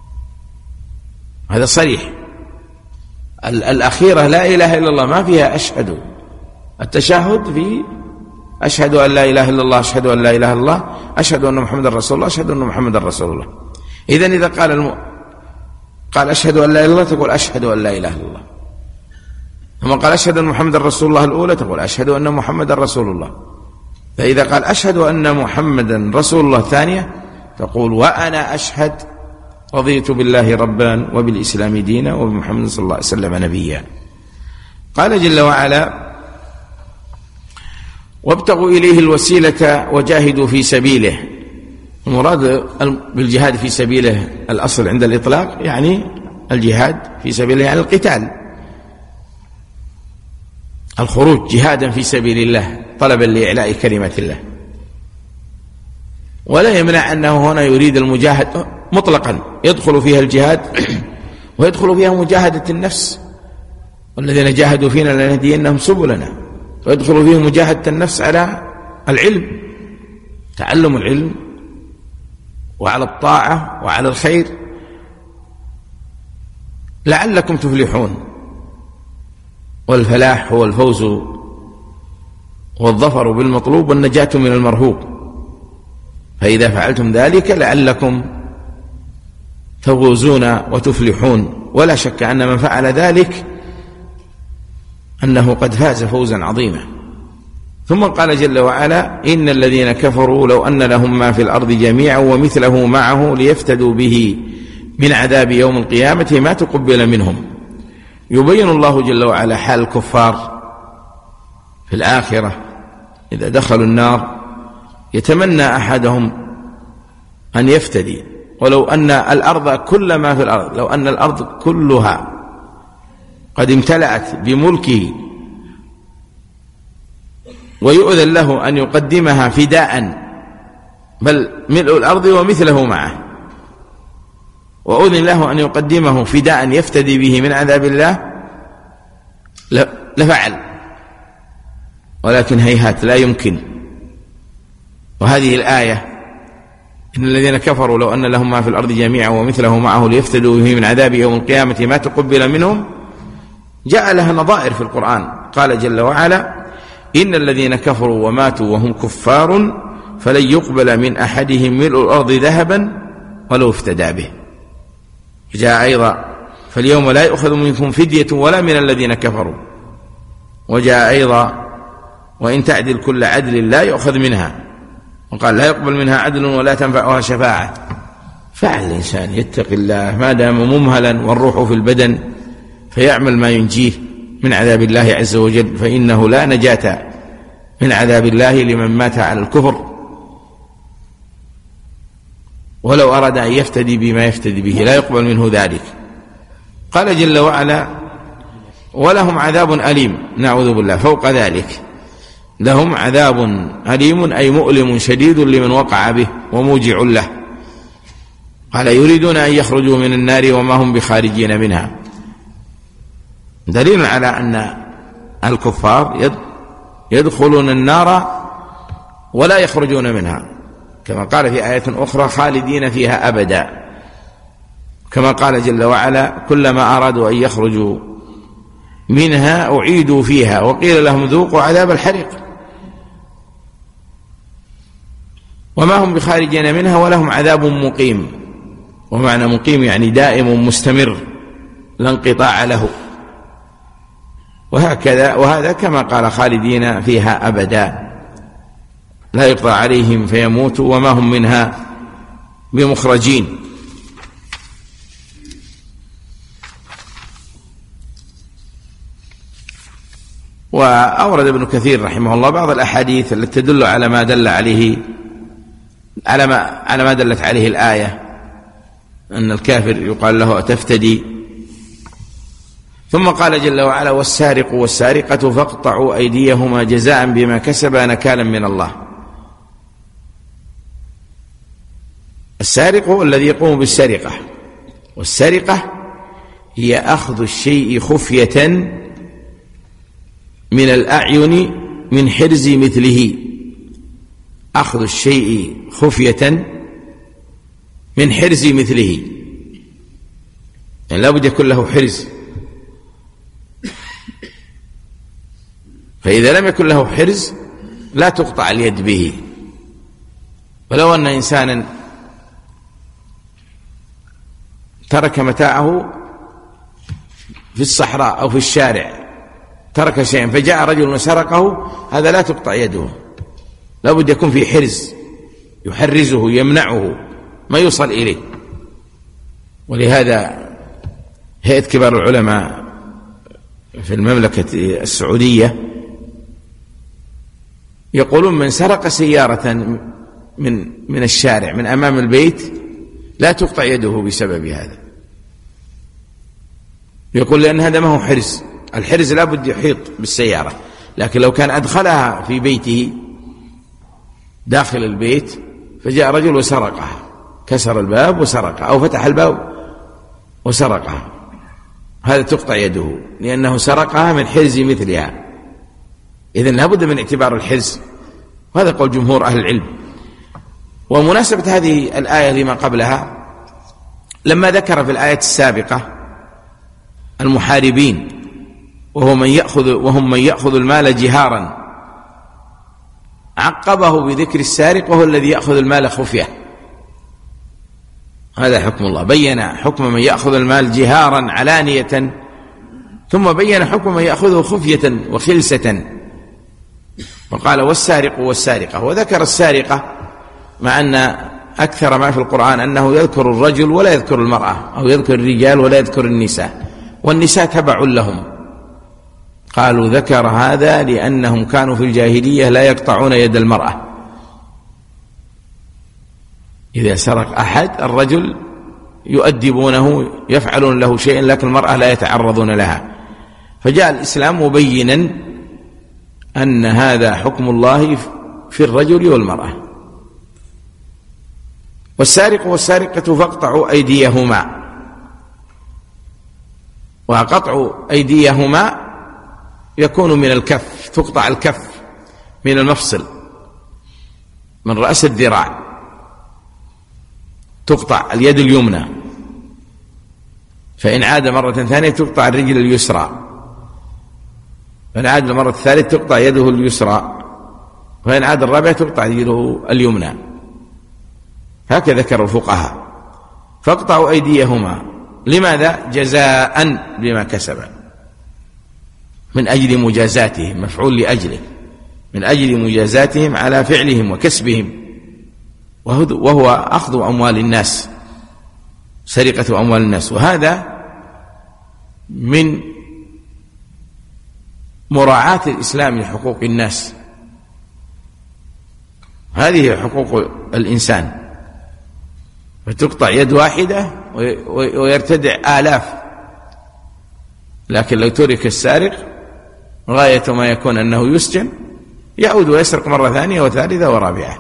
هذا صريح. الأخيرة لا إله إلا الله ما فيها أشهد، التشهد في أشهد أن لا إله إلا الله، أشهد أن لا إله إلا الله، أشهد أن محمد رسول الله، أشهد أن محمد رسول الله. إذن إذا قال الم... قال أشهد أن لا إله إلا الله تقول أشهد أن لا إله إلا الله، ثم قال أشهد أن محمد رسول الله الأولى تقول أشهد أن محمد رسول الله. فإذا قال أشهد أن محمدا رسول الله الثانية تقول وأنا أشهد رضيت بالله ربا وبالإسلام دينا وبمحمد صلى الله عليه وسلم نبيا. قال جل وعلا وابتغوا إليه الوسيلة وجاهدوا في سبيله. المراد بالجهاد في سبيله الأصل عند الإطلاق يعني الجهاد في سبيله يعني القتال، الخروج جهادا في سبيل الله طلبا لإعلاء كلمة الله. ولا يمنع أنه هنا يريد المجاهد مطلقا، يدخل فيها الجهاد ويدخل فيها مجاهدة النفس، والذين جاهدوا فينا لنهدينهم سبلنا، ويدخل فيه مجاهدة النفس على العلم، تعلم العلم وعلى الطاعة وعلى الخير لعلكم تفلحون. والفلاح هو الفوز والظفر بالمطلوب والنجاة من المرهوب، فإذا فعلتم ذلك لعلكم تفوزون وتفلحون. ولا شك أن من فعل ذلك أنه قد فاز فوزا عظيما. ثم قال جل وعلا إن الذين كفروا لو أن لهم ما في الأرض جميعا ومثله معه ليفتدوا به من عذاب يوم القيامة ما تقبل منهم. يبين الله جل وعلا حال الكفار في الآخرة إذا دخلوا النار، يتمنى أحدهم أن يفتدي ولو أن الأرض كل ما في الأرض، لو أن الأرض كلها قد امتلأت بملكه ويؤذن له أن يقدمها فداء، بل ملء الأرض ومثله معه، وأذن له أن يقدمه فداء يفتدي به من عذاب الله لفعل، ولكن هيهات لا يمكن. وهذه الآية إن الذين كفروا لو أن لهم ما في الأرض جميعا ومثله معه ليفتدوا به من عذاب يوم القيامة ما تقبل منهم، جاء لها نظائر في القرآن. قال جل وعلا: إن الذين كفروا وماتوا وهم كفار فلن يقبل من أحدهم ملء الأرض ذهبا ولو افتدى به. جاء أيضا: فاليوم لا يؤخذ منكم فدية ولا من الذين كفروا. وجاء أيضا: وإن تعدل كل عدل لا يؤخذ منها. وقال: لا يقبل منها عدل ولا تنفعها شفاعة. فعل الإنسان يتقي الله ما دام ممهلا والروح في البدن فيعمل ما ينجيه من عذاب الله عز وجل، فإنه لا نجاة من عذاب الله لمن مات على الكفر، ولو أراد أن يفتدي بما يفتدي به لا يقبل منه ذلك. قال جل وعلا: ولهم عذاب أليم، نعوذ بالله، فوق ذلك لهم عذاب أليم أي مؤلم شديد لمن وقع به وموجع له. قال: يريدون أن يخرجوا من النار وما هم بخارجين منها. دليل على أن الكفار يدخلون النار ولا يخرجون منها، كما قال في آية أخرى: خالدين فيها أبدا، كما قال جل وعلا: كلما أرادوا أن يخرجوا منها أعيدوا فيها وقيل لهم ذوقوا عذاب الحريق. وما هم بخارجين منها ولهم عذاب مقيم. ومعنى مقيم يعني دائم مستمر لا انقطاع له. وهكذا وهذا كما قال: خالدين فيها أبدا، لا يقضى عليهم فيموتوا وما هم منها بمخرجين. وأورد ابن كثير رحمه الله بعض الأحاديث التي تدل على ما دل عليه على ما على ما دلت عليه الآية، أن الكافر يقال له أتفتدي. ثم قال جل وعلا: والسارق والسارقة فاقطعوا أيديهما جزاء بما كسبا نكالا من الله. السارق هو الذي يقوم بالسرقة، والسرقة هي أخذ الشيء خفية من الأعين من حرز مثله. أخذ الشيء خفية من حرز مثله، يعني لا بد يكون له حرز، فإذا لم يكن له حرز لا تقطع اليد به. ولو أن إنسانا ترك متاعه في الصحراء أو في الشارع، ترك شيئا فجاء رجل وسرقه، هذا لا تقطع يده، لا بد يكون في حرز يحرزه يمنعه ما يوصل إليه. ولهذا هيئة كبار العلماء في المملكة السعودية يقولون: من سرق سيارة من من الشارع من أمام البيت لا تقطع يده بسبب هذا. يقول: لأن هذا ما هو حرز، الحرز لا بد يحيط بالسيارة، لكن لو كان أدخلها في بيته داخل البيت فجاء رجل وسرقها، كسر الباب وسرقها أو فتح الباب وسرقها، هذا تقطع يده لأنه سرقها من حرز مثلها. إذن لا بد من اعتبار الحرز، وهذا قول جمهور أهل العلم. ومناسبة هذه الآية لما قبلها، لما ذكر في الآية السابقة المحاربين وهو من يأخذ وهم من يأخذ المال جهارا، عقبه بذكر السارق وهو الذي يأخذ المال خفية. هذا حكم الله، بين حكم من يأخذ المال جهارا علانية، ثم بين حكم من يأخذه خفية وخلسة، وقال: والسارق والسارقة. وذكر السارقة مع أن أكثر ما في القرآن أنه يذكر الرجل ولا يذكر المرأة، أو يذكر الرجال ولا يذكر النساء، والنساء تبع لهم. قالوا ذكر هذا لأنهم كانوا في الجاهلية لا يقطعون يد المرأة، إذا سرق أحد الرجل يؤدبونه، يفعلون له شيئا، لكن المرأة لا يتعرضون لها. فجاء الإسلام مبينا أن هذا حكم الله في الرجل والمرأة. والسارق والسارقة فاقطعوا أيديهما. وقطع أيديهما يكون من الكف، تقطع الكف من المفصل من رأس الذراع، تقطع اليد اليمنى، فإن عاد مرة ثانية تقطع الرجل اليسرى، فإن عاد المرة الثالثة تقطع يده اليسرى، فإن عاد الرابعة تقطع يده اليمنى. هكذا ذكر الفقهاء. فاقطعوا أيديهما. لماذا؟ جزاء بما كسب، من أجل مجازاتهم، مفعول لأجله، من أجل مجازاتهم على فعلهم وكسبهم، وهو أخذ أموال الناس، سرقة أموال الناس. وهذا من مراعاة الإسلام لحقوق الناس، هذه حقوق الإنسان. فتقطع يد واحدة ويرتدع آلاف، لكن لو ترك السارق غاية ما يكون أنه يسجن، يعود ويسرق مرة ثانية وثالثة ورابعة.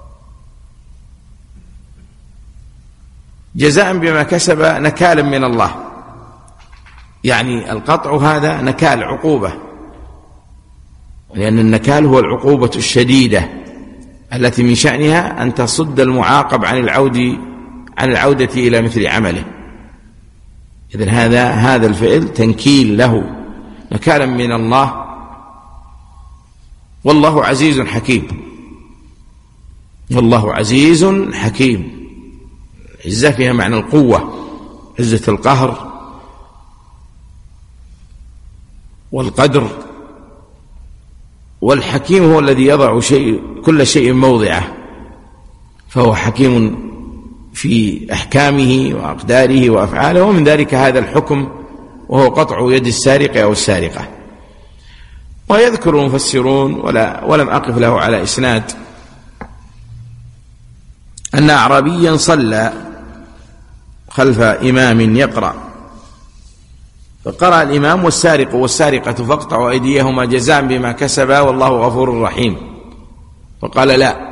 جزاء بما كسب نكالا من الله، يعني القطع هذا نكال، عقوبة، لأن النكال هو العقوبة الشديدة التي من شأنها أن تصد المعاقب عن العود عن العودة إلى مثل عمله. إذن هذا هذا الفعل تنكيل له، نكالا من الله. والله عزيز حكيم، والله عزيز حكيم. عزة فيها معنى القوة، عزة القهر والقدر. والحكيم هو الذي يضع شيء كل شيء موضعه، فهو حكيم في أحكامه وأقداره وأفعاله. ومن ذلك هذا الحكم، وهو قطع يد السارق أو السارقة. ويذكر المفسرون، ولا ولم أقف له على إسناد، أن أعرابيا صلى خلف إمام يقرأ، فقرأ الإمام والسارق والسارقة فاقطعوا أيديهما جزاء بما كسبا والله غفور رحيم. فقال لا.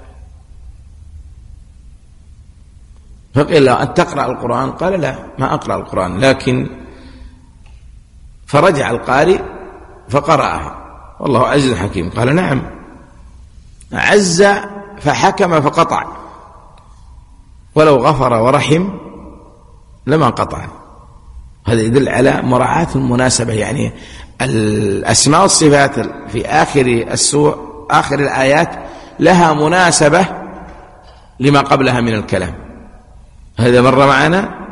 فقيل له أن تقرأ القرآن؟ قال لا، ما أقرأ القرآن، لكن فرجع القارئ فقرأها والله عزيز حكيم. قال نعم، عز فحكم فقطع، ولو غفر ورحم لما قطع. هذا يدل على مراعاة المناسبة، يعني الأسماء والصفات في آخر السور آخر الآيات لها مناسبة لما قبلها من الكلام. هذا مر معنا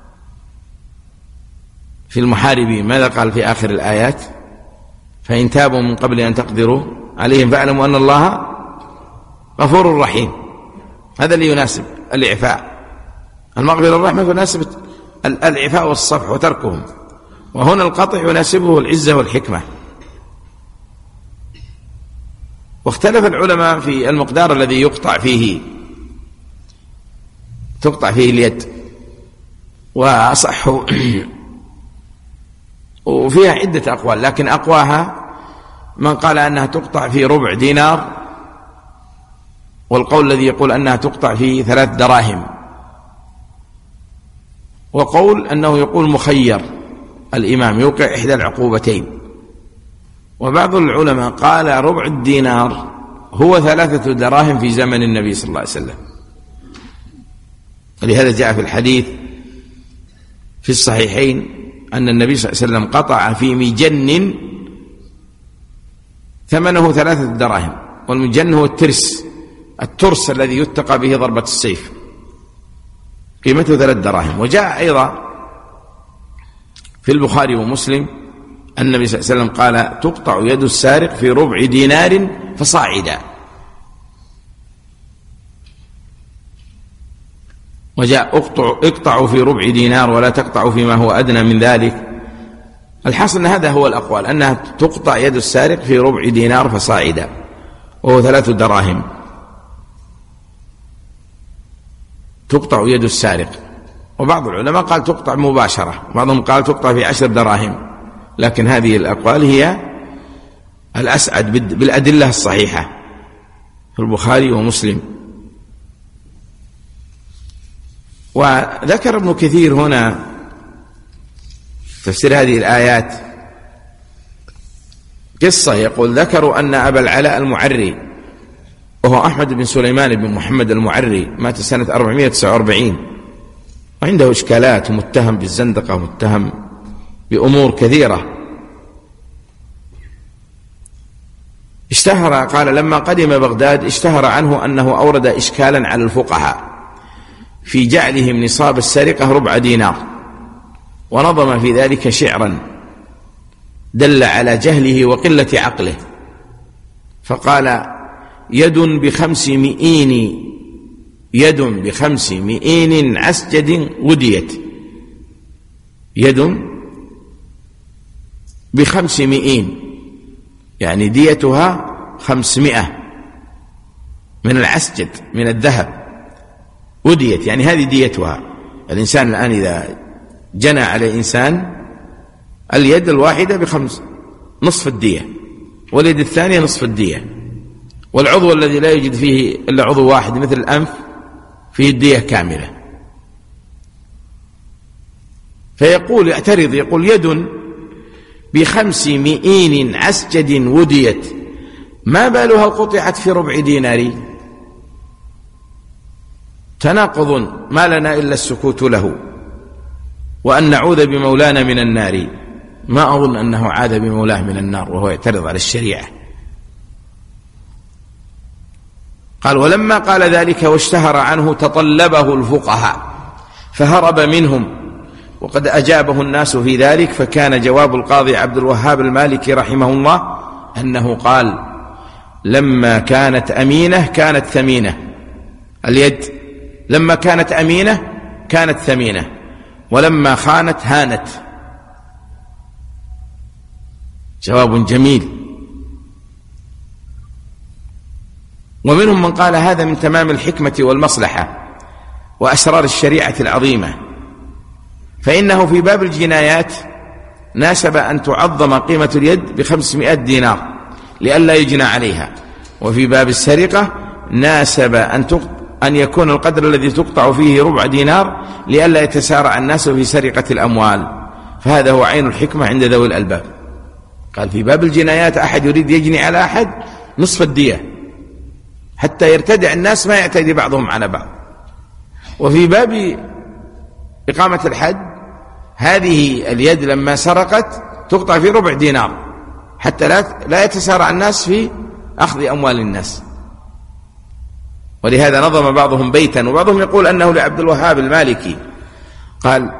في المحاربين، ماذا قال في آخر الآيات؟ فإن تابوا من قبل أن تقدروا عليهم فاعلموا أن الله غفور رحيم. هذا اللي يناسب الإعفاء، المغفرة والرحمة يناسب الإعفاء والصفح وتركهم، وهنا القطع يناسبه العزة والحكمة. واختلف العلماء في المقدار الذي يقطع فيه تقطع فيه اليد، وأصح وفيها عدة أقوال، لكن أقواها من قال أنها تقطع في ربع دينار، والقول الذي يقول أنها تقطع في ثلاث دراهم، وقول أنه يقول مخير الإمام يوقع إحدى العقوبتين. وبعض العلماء قال ربع الدينار هو ثلاثة دراهم في زمن النبي صلى الله عليه وسلم، ولهذا جاء في الحديث في الصحيحين أن النبي صلى الله عليه وسلم قطع في مجن ثمنه ثلاثة دراهم، والمجن هو الترس الترس الذي يتقى به ضربة السيف، قيمته ثلاث دراهم. وجاء أيضا في البخاري ومسلم أن النبي صلى الله عليه وسلم قال تقطع يد السارق في ربع دينار فصاعدا. وجاء اقطعوا في ربع دينار ولا تقطعوا فيما هو أدنى من ذلك. الحاصل أن هذا هو الأقوال، أنها تقطع يد السارق في ربع دينار فصاعدا، وهو ثلاث دراهم. تقطع يد السارق، وبعض العلماء قال تقطع مباشرة، بعضهم قال تقطع في عشر دراهم، لكن هذه الأقوال هي الأسعد بالأدلة الصحيحة في البخاري ومسلم. وذكر ابن كثير هنا تفسير هذه الآيات قصة، يقول ذكروا أن أبا العلاء المعري وهو أحمد بن سليمان بن محمد المعري مات سنة أربعمائة وتسعة وأربعين، وعنده إشكالات ومتهم بالزندقة ومتهم بأمور كثيرة. اشتهر، قال لما قدم بغداد اشتهر عنه أنه أورد إشكالا على الفقهاء في جعلهم نصاب السرقة ربع دينار، ونظم في ذلك شعرا دل على جهله وقلة عقله، فقال يد بخمس مئين يد بخمس مئين عسجد وديت، يد بخمس مئين يعني ديتها خمسمائة من العسجد من الذهب، وديت يعني هذه ديتها. الإنسان الآن إذا جنى على إنسان اليد الواحدة بخمس نصف الدية، واليد الثانية نصف الدية، والعضو الذي لا يوجد فيه إلا عضو واحد مثل الأنف فيه الدية كاملة. فيقول يعترض يقول يد بخمس مئين عسجد وديت، ما بالها قطعت في ربع دينار؟ تناقض ما لنا إلا السكوت له، وأن نعوذ بمولانا من النار. ما أظن أنه عاد بمولاه من النار وهو يعترض على الشريعة. قال ولما قال ذلك واشتهر عنه تطلبه الفقهاء فهرب منهم، وقد أجابه الناس في ذلك، فكان جواب القاضي عبد الوهاب المالكي رحمه الله أنه قال لما كانت أمينة كانت ثمينة، اليد لما كانت أمينة كانت ثمينة، ولما خانت هانت. جواب جميل. ومنهم من قال هذا من تمام الحكمة والمصلحة وأسرار الشريعة العظيمة، فإنه في باب الجنايات ناسب أن تعظم قيمة اليد بخمسمائة دينار لئلا يجنى عليها، وفي باب السرقة ناسب أن أن يكون القدر الذي تقطع فيه ربع دينار لئلا يتسارع الناس في سرقة الأموال، فهذا هو عين الحكمة عند ذوي الألباب. قال في باب الجنايات أحد يريد يجني على أحد نصف الدية حتى يرتدع الناس ما يعتدي بعضهم على بعض. وفي باب إقامة الحد هذه اليد لما سرقت تقطع في ربع دينار حتى لا يتسارع الناس في أخذ أموال الناس. ولهذا نظم بعضهم بيتا، وبعضهم يقول أنه لعبد الوهاب المالكي، قال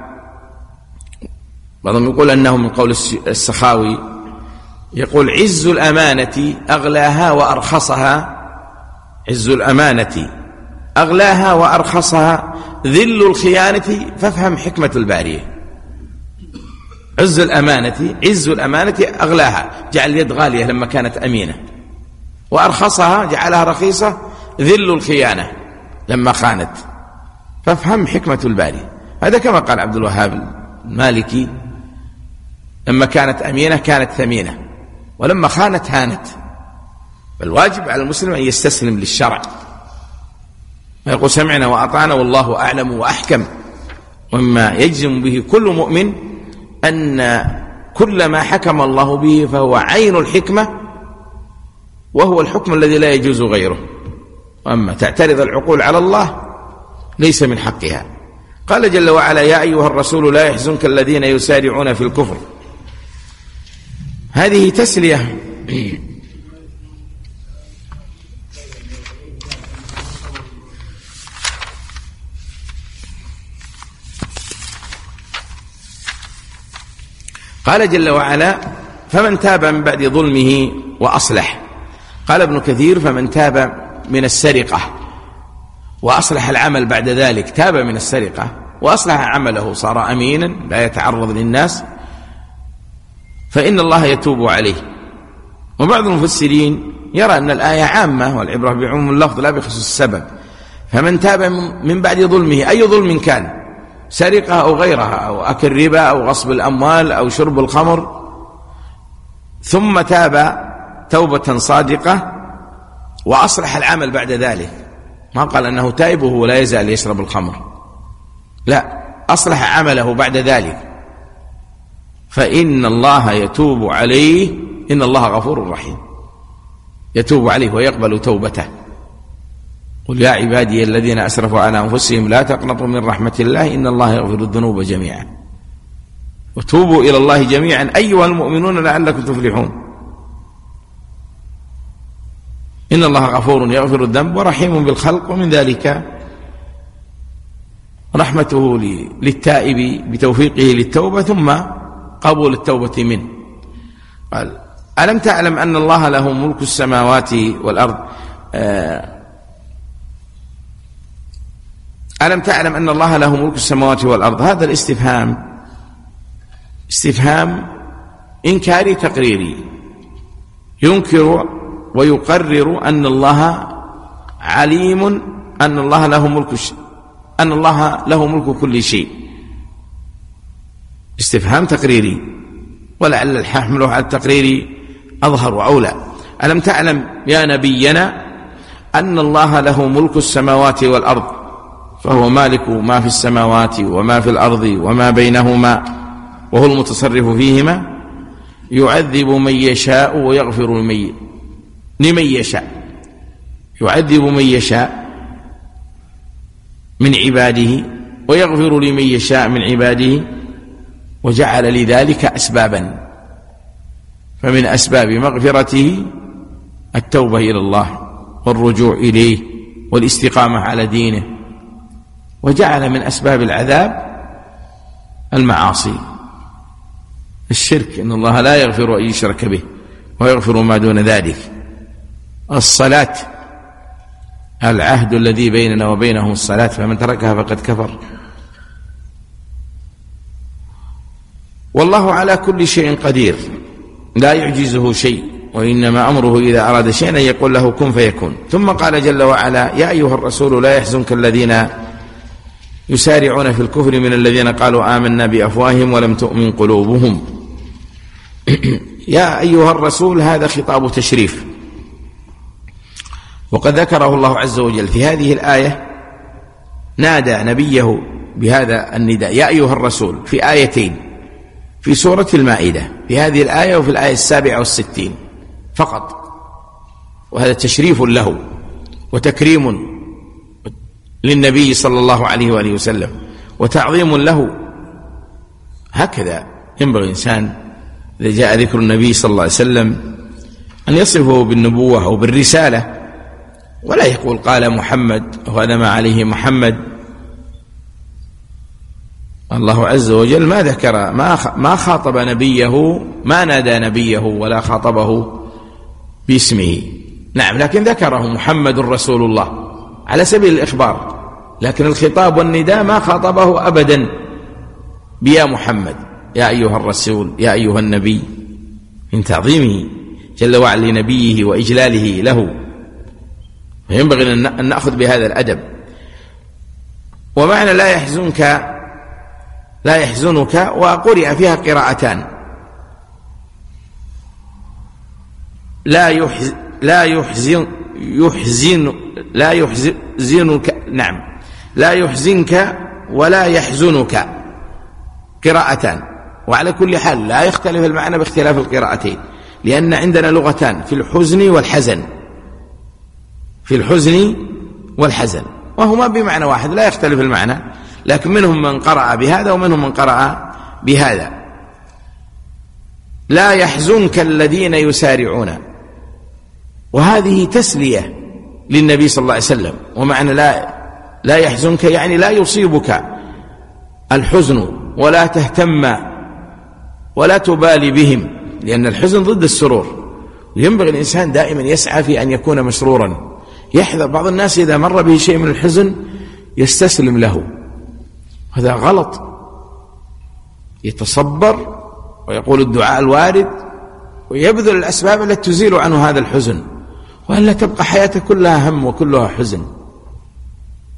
بعضهم يقول أنه من قول السخاوي، يقول عز الأمانة أغلاها وأرخصها، عز الأمانة أغلاها وأرخصها ذل الخيانة، فافهم حكمة البارية. عز الأمانة عز الأمانة أغلاها، جعل اليد غالية لما كانت أمينة، وأرخصها جعلها رخيصة ذل الخيانة لما خانت، فافهم حكمة الباري. هذا كما قال عبد الوهاب المالكي لما كانت أمينة كانت ثمينة، ولما خانت هانت. فالواجب على المسلم أن يستسلم للشرع ويقول سمعنا وأطعنا والله أعلم وأحكم. ومما يجزم به كل مؤمن أن كل ما حكم الله به فهو عين الحكمة، وهو الحكم الذي لا يجوز غيره. وأما تعترض العقول على الله ليس من حقها. قال جل وعلا يا أيها الرسول لا يحزنك الذين يسارعون في الكفر. هذه تسلية قال جل وعلا فمن تاب من بعد ظلمه وأصلح. قال ابن كثير فمن تاب من السرقة وأصلح العمل بعد ذلك، تاب من السرقة وأصلح عمله صار أمينا لا يتعرض للناس، فإن الله يتوب عليه. وبعض المفسرين يرى أن الآية عامة والعبرة بعموم اللفظ لا بخصوص السبب، فمن تاب من بعد ظلمه، أي ظلم كان، سرقة أو غيرها أو أكل ربا أو غصب الأموال أو شرب الخمر، ثم تاب توبة صادقة وأصلح العمل بعد ذلك، ما قال أنه تائب وهو لا يزال يشرب الخمر، لا، أصلح عمله بعد ذلك، فإن الله يتوب عليه، إن الله غفور رحيم، يتوب عليه ويقبل توبته. قل يا عبادي الذين أسرفوا على أنفسهم لا تقنطوا من رحمة الله إن الله يغفر الذنوب جميعا وتوبوا إلى الله جميعا أيها المؤمنون لعلكم تفلحون. إن الله غفور يغفر الذنب ورحيم بالخلق، ومن ذلك رحمته للتائب بتوفيقه للتوبة ثم قبول التوبة منه. قال ألم تعلم أن الله له ملك السماوات والأرض ألم تعلم أن الله له ملك السماوات والأرض. هذا الاستفهام استفهام إنكاري تقريري، ينكر ويقرر أن الله عليم، أن الله له ملك أن الله له ملك كل شيء. استفهام تقريري، ولعل الحمل على التقرير أظهر وأولى. ألم تعلم يا نبينا أن الله له ملك السماوات والأرض، فهو مالك ما في السماوات وما في الأرض وما بينهما وهو المتصرف فيهما، يعذب من يشاء ويغفر لمن يشاء، يعذب من يشاء من عباده ويغفر لمن يشاء من عباده، وجعل لذلك أسبابا، فمن أسباب مغفرته التوبة إلى الله والرجوع إليه والاستقامة على دينه، وجعل من أسباب العذاب المعاصي، الشرك، إن الله لا يغفر أن يشرك به ويغفر ما دون ذلك. الصلاة، العهد الذي بيننا وبينهم الصلاة، فمن تركها فقد كفر. والله على كل شيء قدير لا يعجزه شيء، وإنما أمره إذا أراد شيئا أن يقول له كن فيكون. ثم قال جل وعلا يا أيها الرسول لا يحزنك الذين يسارعون في الكفر من الذين قالوا آمنا بأفواههم ولم تؤمن قلوبهم. يا أيها الرسول هذا خطاب تشريف، وقد ذكره الله عز وجل في هذه الآية، نادى نبيه بهذا النداء يا أيها الرسول في آيتين في سورة المائدة، في هذه الآية وفي الآية السابعة والستين فقط، وهذا تشريف له وتكريم للنبي صلى الله عليه وآله وسلم وتعظيم له. هكذا ينبغي الإنسان إذا جاء ذكر النبي صلى الله عليه وسلم أن يصفه بالنبوة أو بالرسالة، ولا يقول قال محمد وهذا ما عليه محمد. الله عز وجل ما ذكر ما ما خاطب نبيه، ما نادى نبيه ولا خاطبه باسمه، نعم، لكن ذكره محمد رسول الله على سبيل الإخبار، لكن الخطاب والنداء ما خاطبه أبدا بيا محمد يا أيها الرسول يا أيها النبي، من تعظيمه جل وعلا لنبيه وإجلاله له، فينبغي أن نأخذ بهذا الأدب. ومعنى لا يحزنك لا يحزنك وقرئ فيها قراءتان، لا يحزن لا يحزن يحزن لا يحزنك، نعم، لا يحزنك ولا يحزنك قراءتان، وعلى كل حال لا يختلف المعنى باختلاف القراءتين، لأن عندنا لغتان في الحزن والحزن، في الحزن والحزن، وهما بمعنى واحد لا يختلف المعنى، لكن منهم من قرأ بهذا ومنهم من قرأ بهذا. لا يحزنك الذين يسارعون، وهذه تسلية للنبي صلى الله عليه وسلم، ومعنى لا لا يحزنك يعني لا يصيبك الحزن ولا تهتم ولا تبالي بهم، لأن الحزن ضد السرور، وينبغي الإنسان دائما يسعى في أن يكون مسرورا. يحذر بعض الناس إذا مر به شيء من الحزن يستسلم له، هذا غلط، يتصبر ويقول الدعاء الوارد ويبذل الأسباب التي تزيل عنه هذا الحزن، وألا تبقى حياته كلها هم وكلها حزن.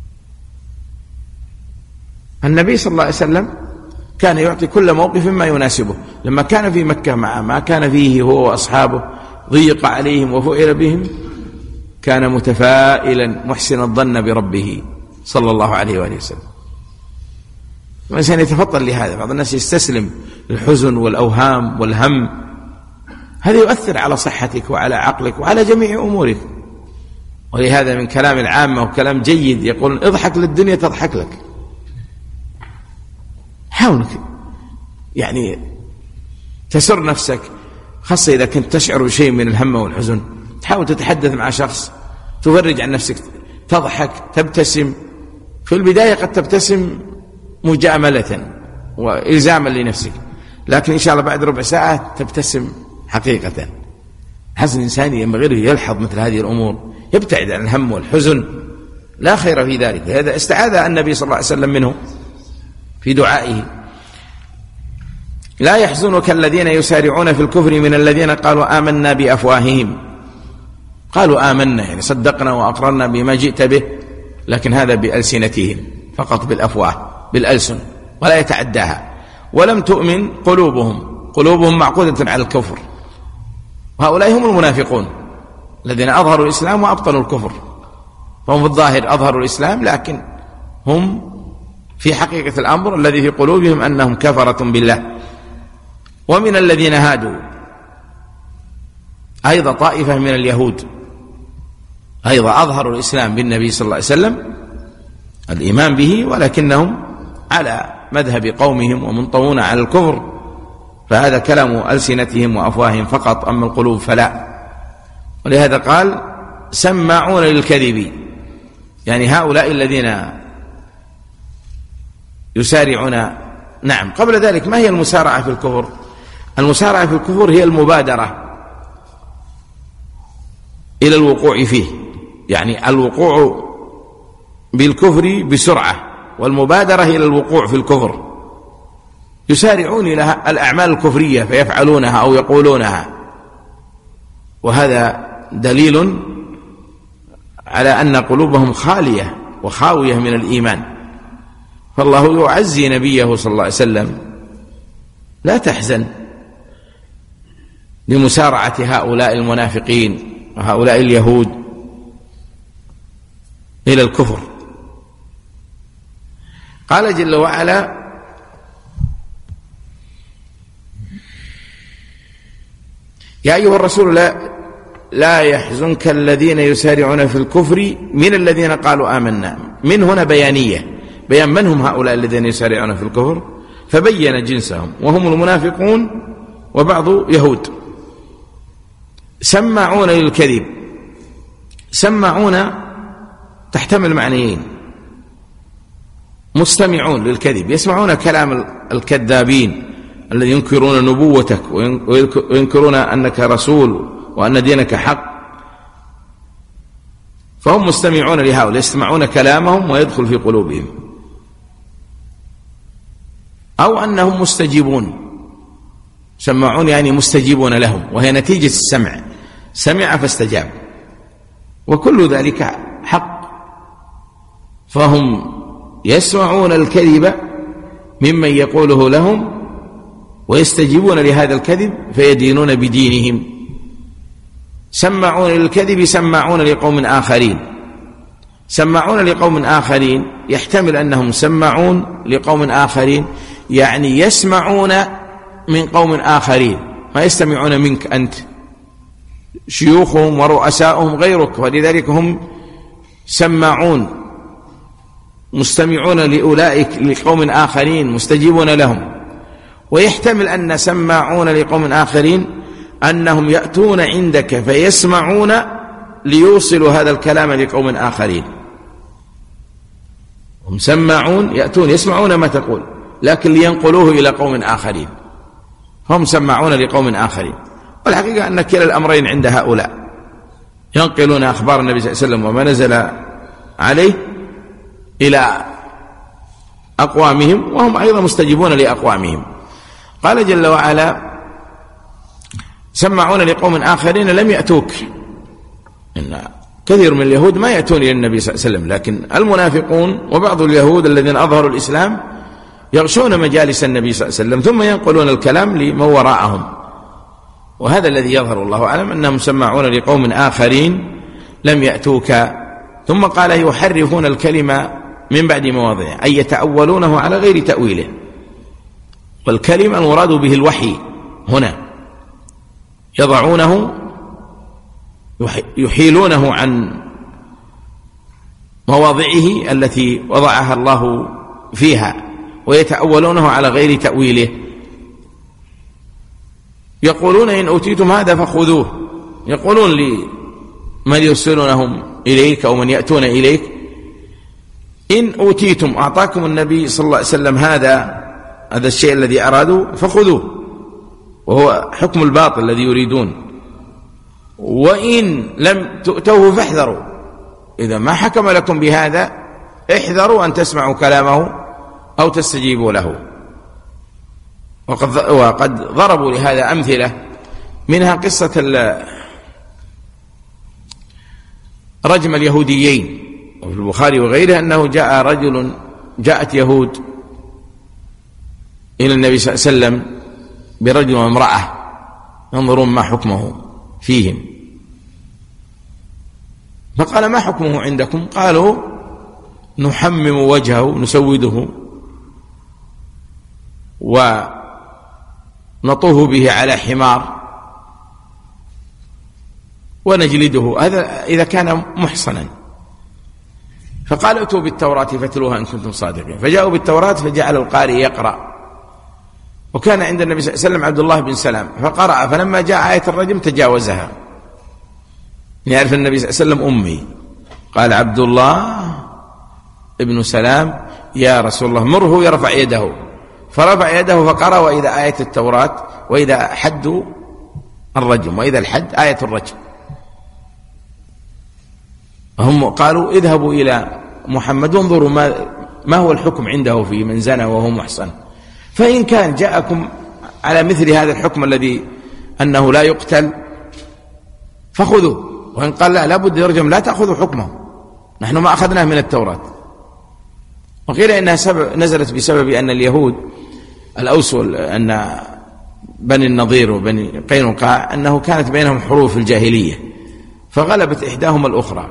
النبي صلى الله عليه وسلم كان يعطي كل موقف ما يناسبه. لما كان في مكة مع ما كان فيه هو وأصحابه ضيق عليهم وفؤل بهم، كان متفائلا محسن الظن بربه صلى الله عليه وآله وسلم. الإنسان يتفطن لهذا. بعض الناس يستسلم للحزن والأوهام والهم، هذا يؤثر على صحتك وعلى عقلك وعلى جميع أمورك. ولهذا من كلام العامة وكلام جيد يقول اضحك للدنيا تضحك لك. حاول يعني تسر نفسك، خاصة إذا كنت تشعر بشيء من الهم والحزن، تحاول تتحدث مع شخص تفرج عن نفسك، تضحك تبتسم. في البداية قد تبتسم مجاملة وإلزاما لنفسك، لكن إن شاء الله بعد ربع ساعة تبتسم حقيقة. حسن الإنسان ينبغي يلحظ مثل هذه الأمور، يبتعد عن الهم والحزن، لا خير في ذلك. هذا استعاذ النبي صلى الله عليه وسلم منه في دعائه. لا يحزنك الذين يسارعون في الكفر من الذين قالوا آمنا بأفواههم. قالوا آمنا يعني صدقنا وأقررنا بما جئت به، لكن هذا بألسنتهم فقط، بالأفواه بالألسن، ولا يتعداها. ولم تؤمن قلوبهم، قلوبهم معقودة على الكفر. وهؤلاء هم المنافقون الذين أظهروا الإسلام وأبطنوا الكفر. فهم في الظاهر أظهروا الإسلام، لكن هم في حقيقة الأمر الذي في قلوبهم أنهم كفرة بالله. ومن الذين هادوا أيضا طائفة من اليهود أيضا أظهروا الإسلام بالنبي صلى الله عليه وسلم، الإيمان به، ولكنهم على مذهب قومهم ومنطوون على الكفر، فهذا كلام ألسنتهم وأفواههم فقط، أما القلوب فلا. ولهذا قال سماعون للكذب، يعني هؤلاء الذين يسارعون. نعم، قبل ذلك ما هي المسارعة في الكفر؟ المسارعة في الكفر هي المبادرة إلى الوقوع فيه، يعني الوقوع بالكفر بسرعة، والمبادرة إلى الوقوع في الكفر. يسارعون إلى الأعمال الكفرية فيفعلونها أو يقولونها، وهذا دليل على أن قلوبهم خالية وخاوية من الإيمان. فالله يعزي نبيه صلى الله عليه وسلم: لا تحزن لمسارعة هؤلاء المنافقين وهؤلاء اليهود إلى الكفر. قال جل وعلا: يا أيها الرسول لا, لا يحزنك الذين يسارعون في الكفر من الذين قالوا آمنا. من هنا بيانية، بيان من هم هؤلاء الذين يسارعون في الكفر، فبين جنسهم، وهم المنافقون وبعض يهود. سماعون للكذب، سماعون تحتمل معنيين: مستمعون للكذب، يسمعون كلام الكذابين الذين ينكرون نبوتك وينكرون أنك رسول وأن دينك حق، فهم مستمعون لهؤلاء، يسمعون كلامهم ويدخل في قلوبهم. أو أنهم مستجيبون، سمعون يعني مستجيبون لهم، وهي نتيجة السمع، سمع فاستجاب، وكل ذلك حق. فهم يسمعون الكذب ممن يقوله لهم ويستجيبون لهذا الكذب فيدينون بدينهم. سمعون للكذب سمعون لقوم آخرين. سمعون لقوم آخرين يحتمل أنهم سمعون لقوم آخرين، يعني يسمعون من قوم آخرين، ما يستمعون منك أنت، شيوخهم ورؤساؤهم غيرك، ولذلك هم سمعون مستمعون لأولئك لقوم آخرين مستجيبون لهم. ويحتمل أن سماعون لقوم آخرين أنهم يأتون عندك فيسمعون ليوصلوا هذا الكلام لقوم آخرين. هم سماعون يأتون يسمعون ما تقول، لكن لينقلوه إلى قوم آخرين، هم سماعون لقوم آخرين. والحقيقة أن كلا الأمرين عند هؤلاء، ينقلون أخبار النبي صلى الله عليه وسلم وما نزل عليه إلى أقوامهم، وهم أيضا مستجيبون لأقوامهم. قال جل وعلا: سمعون لقوم آخرين لم يأتوك. إن كثير من اليهود ما يأتون إلى النبي صلى الله عليه وسلم، لكن المنافقون وبعض اليهود الذين أظهروا الإسلام يغشون مجالس النبي صلى الله عليه وسلم ثم ينقلون الكلام لمن وراءهم، وهذا الذي يظهر الله أعلم أنهم سماعون لقوم آخرين لم يأتوك. ثم قال يحرفون الكلمة من بعد مواضعه، أي يتأولونه على غير تأويله، والكلمة المراد به الوحي هنا، يضعونه يحيلونه عن مواضعه التي وضعها الله فيها ويتأولونه على غير تأويله. يقولون إن أوتيتم هذا فخذوه، يقولون لمن يرسلونهم إليك أو من يأتون إليك إن أوتيتم أعطاكم النبي صلى الله عليه وسلم هذا هذا الشيء الذي أرادوا فخذوه، وهو حكم الباطل الذي يريدون، وإن لم تؤتوه فاحذروا، إذا ما حكم لكم بهذا احذروا أن تسمعوا كلامه أو تستجيبوا له. وقد, وقد ضربوا لهذا أمثلة، منها قصة رجم اليهوديين، وفي البخاري وغيره أنه جاء رجل جاءت يهود إلى النبي صلى الله عليه وسلم برجل وامرأة ينظرون ما حكمه فيهم، فقال ما حكمه عندكم؟ قالوا نحمم وجهه نسوده ونطوه به على حمار ونجلده، هذا إذا كان محصنا. فقال ائتوا بالتوراة فاتلوها إن كنتم صادقين، فجاءوا بالتوراة فجعل القارئ يقرأ، وكان عند النبي صلى الله عليه وسلم عبد الله بن سلام فقرأ، فلما جاء آية الرجم تجاوزها، يعرف النبي صلى الله عليه وسلم أمي، قال عبد الله ابن سلام يا رسول الله مره يرفع يده، فرفع يده فقرأ وإذا آية التوراة وإذا حد الرجم وإذا الحد آية الرجم. هم قالوا اذهبوا إلى محمد وانظروا ما, ما هو الحكم عنده في من زنى وهو محصن، فإن كان جاءكم على مثل هذا الحكم الذي أنه لا يقتل فخذوا، وإن قال لا لابد يرجم لا تأخذوا حكمه، نحن ما أخذناه من التوراة. وقيل إنها سبب نزلت بسبب أن اليهود الأوس أن بني النضير وبني قينقاع أنه كانت بينهم حروب في الجاهلية، فغلبت إحداهما الأخرى،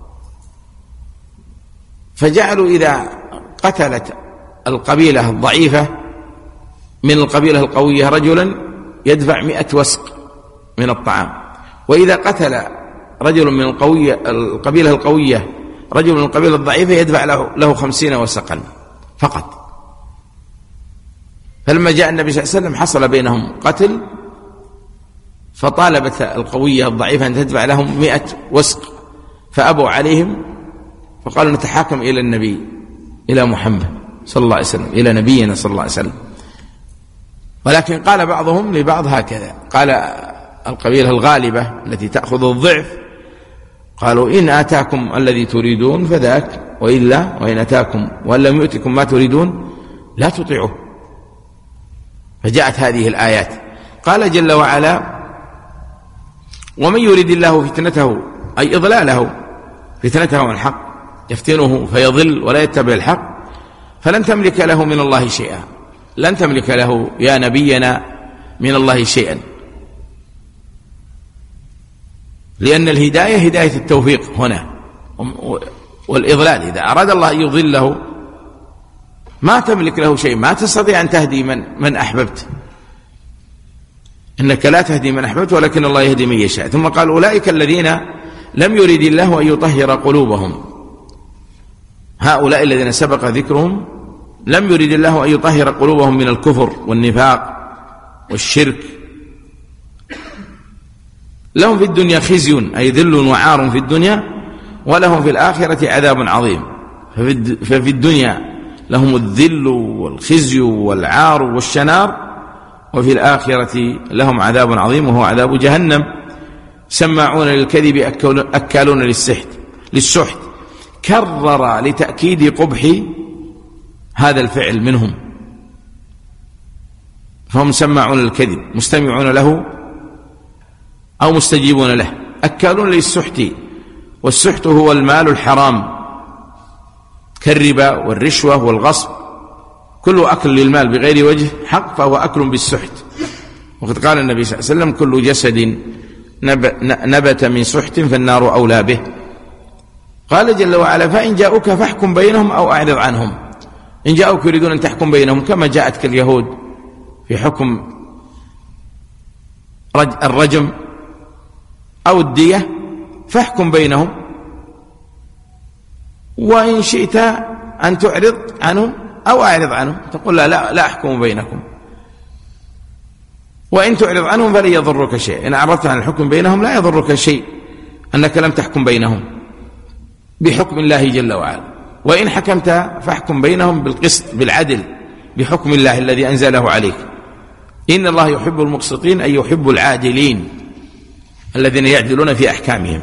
فجعلوا إذا قتلت القبيلة الضعيفة من القبيلة القوية رجلا يدفع مئة وسق من الطعام، وإذا قتل رجل من القوية القبيلة القوية رجل من القبيلة الضعيفة يدفع له, له خمسين وسقا فقط. فلما جاء النبي صلى الله عليه وسلم حصل بينهم قتل، فطالبت القوية الضعيفة أن تدفع لهم مئة وسق، فأبوا عليهم، فقالوا نتحاكم إلى النبي إلى محمد صلى الله عليه وسلم إلى نبينا صلى الله عليه وسلم. ولكن قال بعضهم لبعض هكذا، قال القبيلة الغالبة التي تأخذ الضعف قالوا إن آتاكم الذي تريدون فذاك، وإلا وإن أتاكم وإن لم يؤتكم ما تريدون لا تطيعوه. فجاءت هذه الآيات، قال جل وعلا ومن يريد الله فتنته أي إضلاله فتنته عن الحق يفتنه فيضل ولا يتبع الحق فلن تملك له من الله شيئا، لن تملك له يا نبينا من الله شيئا، لأن الهداية هداية التوفيق هنا، والإضلال إذا أراد الله أن يضله ما تملك له شيء، ما تستطيع أن تهدي من, من أحببت، إنك لا تهدي من أحببت ولكن الله يهدي من يشاء. ثم قال أولئك الذين لم يريد الله أن يطهر قلوبهم، هؤلاء الذين سبق ذكرهم لم يريد الله أن يطهر قلوبهم من الكفر والنفاق والشرك، لهم في الدنيا خزي أي ذل وعار في الدنيا، ولهم في الآخرة عذاب عظيم. ففي الدنيا لهم الذل والخزي والعار والشنار، وفي الآخرة لهم عذاب عظيم وهو عذاب جهنم. سماعون للكذب أكالون للسحت للسحت كرر لتأكيد قبح هذا الفعل منهم، فهم سماعون للكذب مستمعون له أو مستجيبون له. أكالون للسحت والسحت هو المال الحرام كالربا والرشوة والغصب، كل أكل للمال بغير وجه حق فهو أكل بالسحت. وقد قال النبي صلى الله عليه وسلم: كل جسد نبت من سحت فالنار أولى به. قال جل وعلا: فإن جاءوك فاحكم بينهم أو أعرض عنهم. إن جاءوك يريدون أن تحكم بينهم كما جاءتك اليهود في حكم الرجم أو الدية فاحكم بينهم، وإن شئت أن تعرض عنهم أو أعرض عنهم، تقول لا لا, لا أحكم بينكم، وإن تعرض عنهم فلن يضرك شيء. إن أعرضت عن الحكم بينهم لا يضرك شيء أنك لم تحكم بينهم بحكم الله جل وعلا. وإن حكمت فاحكم بينهم بالقسط بالعدل بحكم الله الذي أنزله عليك. إن الله يحب المقسطين، أي يحب العادلين الذين يعدلون في أحكامهم.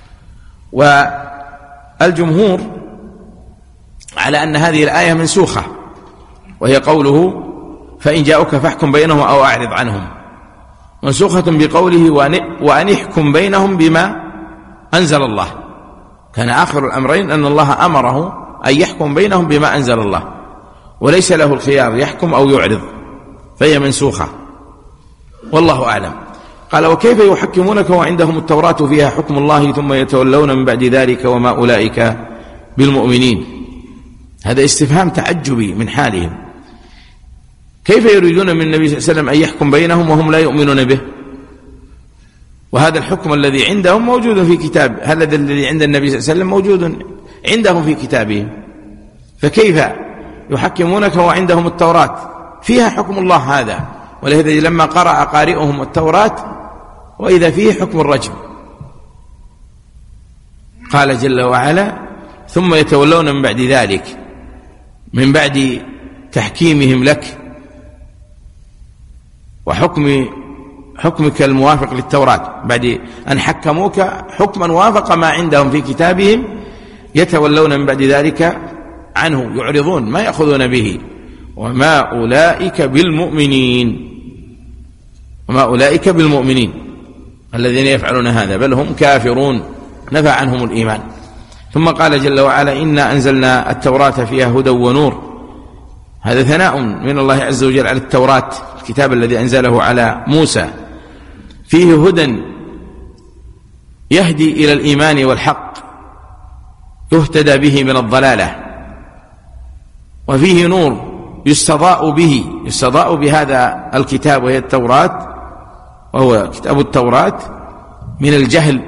والجمهور على أن هذه الآية منسوخة، وهي قوله: فإن جاءوك فاحكم بينهم أو أعرض عنهم، منسوخة بقوله: وأن يحكم بينهم بما أنزل الله. كان آخر الأمرين أن الله أمره أن يحكم بينهم بما أنزل الله، وليس له الخيار يحكم أو يعرض، فهي منسوخة والله أعلم. قال: وكيف يحكمونك وعندهم التوراة فيها حكم الله ثم يتولون من بعد ذلك وما أولئك بالمؤمنين. هذا استفهام تعجبي من حالهم. كيف يريدون من النبي صلى الله عليه وسلم أن يحكم بينهم وهم لا يؤمنون به؟ وهذا الحكم الذي عندهم موجود في كتاب، هذا الذي عند النبي صلى الله عليه وسلم موجود عندهم في كتابهم، فكيف يحكمونك وعندهم التوراة فيها حكم الله هذا؟ ولهذا لما قرأ قارئهم التوراة وإذا فيه حكم الرجم، قال جل وعلا: ثم يتولون من بعد ذلك، من بعد تحكيمهم لك وحكم حكمك الموافق للتوراة، بعد أن حكموك حكما وافق ما عندهم في كتابهم، يتولون من بعد ذلك عنه، يعرضون ما يأخذون به. وما أولئك بالمؤمنين، وما أولئك بالمؤمنين الذين يفعلون هذا، بل هم كافرون، نفى عنهم الإيمان. ثم قال جل وعلا: إنا أنزلنا التوراة فيها هدى ونور. هذا ثناء من الله عز وجل على التوراة، الكتاب الذي أنزله على موسى، فيه هدى يهدي إلى الإيمان والحق، يهتدى به من الضلالة، وفيه نور يستضاء به، يستضاء بهذا الكتاب وهي التوراة، وهو كتاب التوراة، من الجهل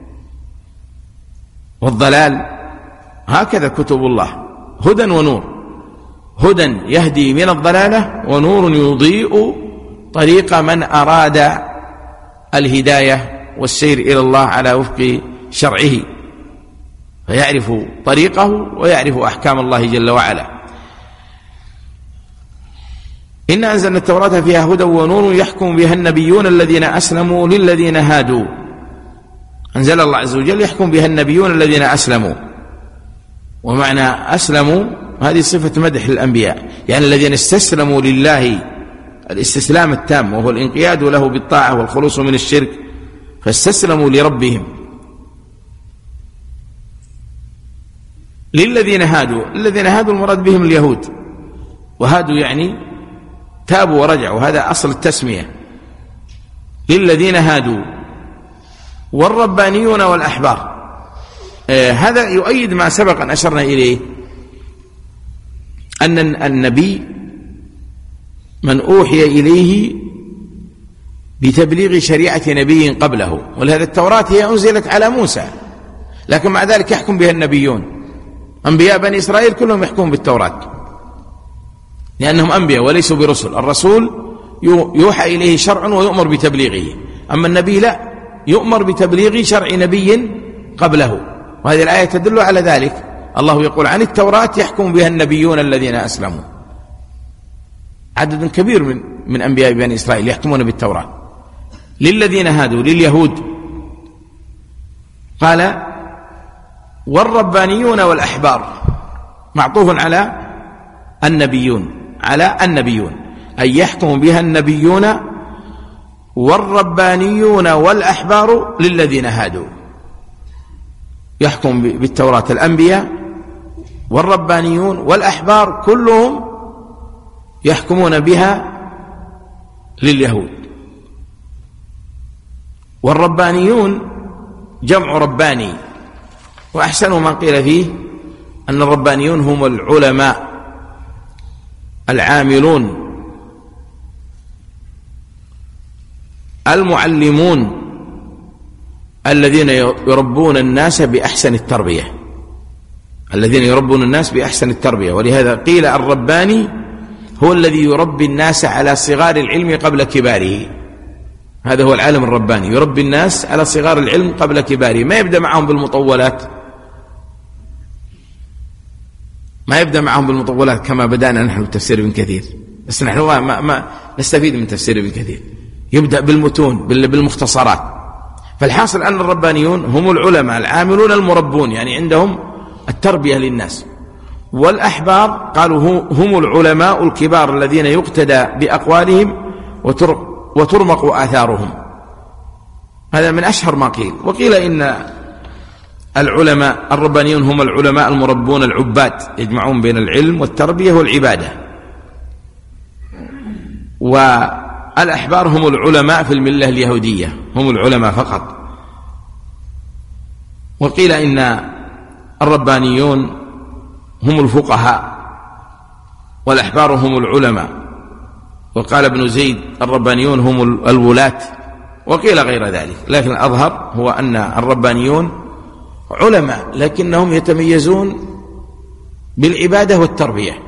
والضلال. هكذا كتب الله، هدى ونور، هدى يهدي من الضلالة، ونور يضيء طريق من أراد الهداية والسير إلى الله على وفق شرعه، فيعرف طريقه ويعرف أحكام الله جل وعلا. إنا أنزلنا التوراة فيها هدى ونور يحكم بها النبيون الذين أسلموا للذين هادوا. أنزل الله عز وجل يحكم بها النبيون الذين أسلموا، ومعنى أسلموا هذه صفة مدح للأنبياء، يعني الذين استسلموا لله الاستسلام التام، وهو الانقياد له بالطاعة والخلوص من الشرك، فاستسلموا لربهم. للذين هادوا، الذين هادوا المراد بهم اليهود، وهادوا يعني تابوا ورجعوا، هذا أصل التسمية، للذين هادوا. والربانيون والأحبار، آه هذا يؤيد ما سبق أن أشرنا إليه، أن النبي من أوحي إليه بتبليغ شريعة نبي قبله، ولهذا التوراة هي أنزلت على موسى، لكن مع ذلك يحكم بها النبيون. أنبياء بني إسرائيل كلهم يحكمون بالتوراة لأنهم أنبياء وليسوا برسل. الرسول يوحى إليه شرع ويؤمر بتبليغه، أما النبي لا، يؤمر بتبليغ شرع نبي قبله. وهذه الآية تدل على ذلك. الله يقول عن التوراة يحكم بها النبيون الذين أسلموا، عدد كبير من من أنبياء بني إسرائيل يحكمون بالتوراة. للذين هادوا، لليهود. قال: والربانيون والأحبار، معطوف على النبيون، على النبيون، أي يحكم بها النبيون والربانيون والأحبار للذين هادوا. يحكم بالتوراة الأنبياء والربانيون والأحبار كلهم يحكمون بها لليهود. والربانيون جمع رباني، وأحسن ما قيل فيه أن الربانيون هم العلماء العاملون المعلمون الذين يربون الناس بأحسن التربية، الذين يربون الناس بأحسن التربية. ولهذا قيل الرباني هو الذي يربي الناس على صغار العلم قبل كباره، هذا هو العالم الرباني، يربي الناس على صغار العلم قبل كباره، ما يبدأ معهم بالمطولات، ما يبدأ معهم بالمطولات كما بدأنا نحن بتفسير ابن كثير، بس نحن ما, ما نستفيد من تفسير ابن كثير، يبدأ بالمتون بالمختصرات. فالحاصل أن الربانيون هم العلماء العاملون المربون، يعني عندهم التربية للناس. والأحبار قالوا هم العلماء الكبار الذين يقتدى بأقوالهم وترمق آثارهم، هذا من أشهر ما قيل. وقيل إن العلماء الربانيون هم العلماء المربون العباد، يجمعون بين العلم والتربية والعبادة. والأحبار هم العلماء في الملة اليهودية، هم العلماء فقط. وقيل إن الربانيون هم الفقهاء والأحبار هم العلماء. وقال ابن زيد الربانيون هم الولاة، وقيل غير ذلك، لكن الأظهر هو أن الربانيون علماء لكنهم يتميزون بالعبادة والتربية،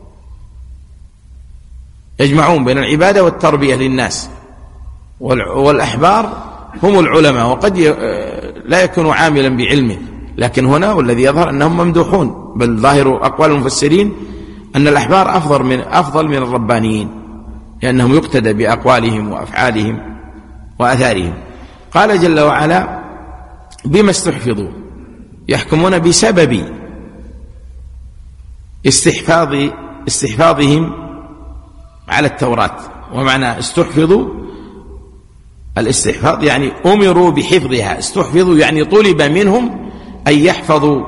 يجمعون بين العبادة والتربية للناس. والأحبار هم العلماء، وقد لا يكون عاملا بعلمه، لكن هنا والذي يظهر أنهم ممدوحون، بل ظاهر أقوال المفسرين أن الأحبار أفضل من أفضل من الربانيين، لأنهم يقتدى بأقوالهم وأفعالهم وأثارهم. قال جل وعلا: بما استحفظوا، يحكمون بسبب استحفاظ استحفاظهم على التوراة. ومعنى استحفظوا الاستحفاظ يعني أمروا بحفظها، استحفظوا يعني طلب منهم أن يحفظوا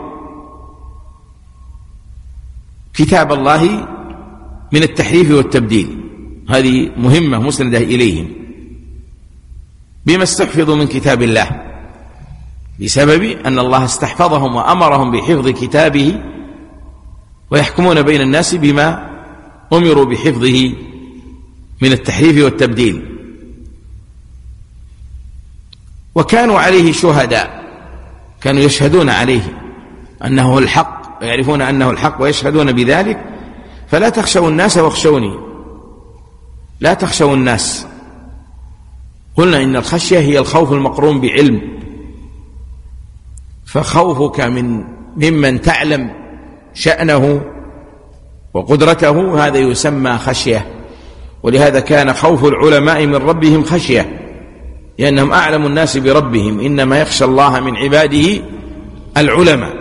كتاب الله من التحريف والتبديل، هذه مهمة مسندة إليهم. بما استحفظوا من كتاب الله، بسبب أن الله استحفظهم وأمرهم بحفظ كتابه، ويحكمون بين الناس بما أمروا بحفظه من التحريف والتبديل. وكانوا عليه شهداء، كانوا يشهدون عليه أنه الحق، يعرفون أنه الحق ويشهدون بذلك. فلا تخشوا الناس واخشوني، لا تخشوا الناس. قلنا إن الخشية هي الخوف المقرون بعلم، فخوفك من ممن تعلم شأنه وقدرته هذا يسمى خشية. ولهذا كان خوف العلماء من ربهم خشية، لأنهم أعلم الناس بربهم، إنما يخشى الله من عباده العلماء.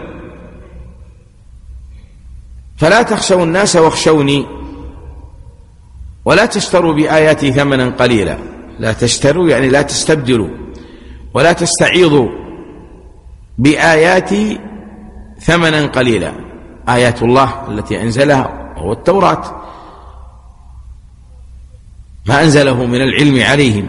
فلا تخشوا الناس واخشوني، ولا تشتروا بآياتي ثمنا قليلا. لا تشتروا يعني لا تستبدلوا، ولا تستعيضوا بآياتي ثمنا قليلا. آيات الله التي أنزلها هو التوراة، ما أنزله من العلم عليهم،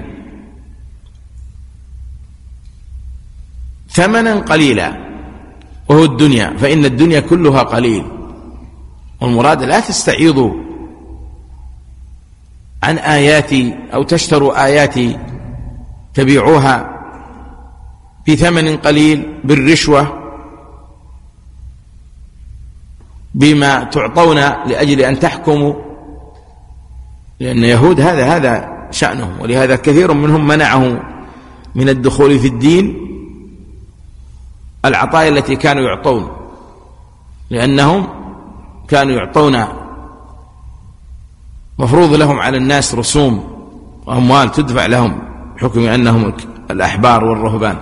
ثمنا قليلا وهو الدنيا، فإن الدنيا كلها قليل. والمراد لا تستعيضوا عن آياتي أو تشتروا آياتي تبيعوها بثمن قليل بالرشوة، بما تعطون لأجل أن تحكموا، لأن يهود هذا هذا شأنهم. ولهذا كثير منهم منعه من الدخول في الدين العطايا التي كانوا يعطون، لأنهم كانوا يعطون مفروض لهم على الناس رسوم وأموال تدفع لهم بحكم أنهم الأحبار والرهبان،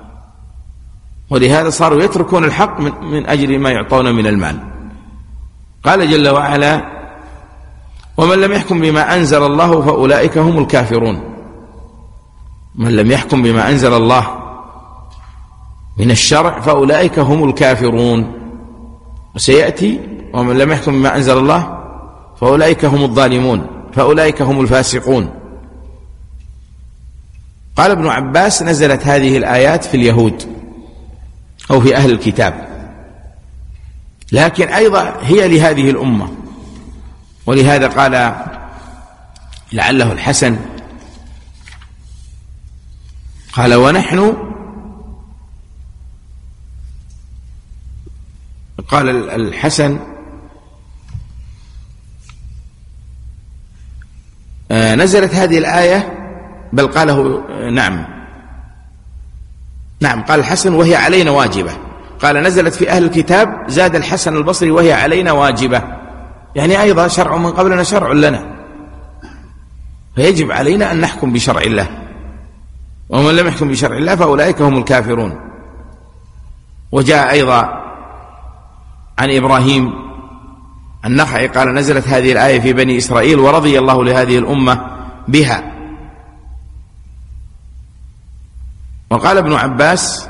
ولهذا صاروا يتركون الحق من, من أجل ما يعطون من المال. قال جل وعلا: ومن لم يحكم بما أنزل الله فأولئك هم الكافرون. من لم يحكم بما أنزل الله من الشرع فأولئك هم الكافرون. وسيأتي ومن لم يحكم بما أنزل الله فأولئك هم الظالمون، فأولئك هم الفاسقون. قال ابن عباس: نزلت هذه الآيات في اليهود أو في أهل الكتاب، لكن أيضا هي لهذه الأمة. ولهذا قال لعله الحسن قال: ونحن قال الحسن آه نزلت هذه الآية، بل قاله نعم نعم قال الحسن: وهي علينا واجبة. قال: نزلت في أهل الكتاب، زاد الحسن البصري: وهي علينا واجبة، يعني أيضا شرع من قبلنا شرع لنا، فيجب علينا أن نحكم بشرع الله، ومن لم يحكم بشرع الله فأولئك هم الكافرون. وجاء أيضا عن إبراهيم النخعي قال: نزلت هذه الآية في بني إسرائيل ورضي الله لهذه الأمة بها. وقال ابن عباس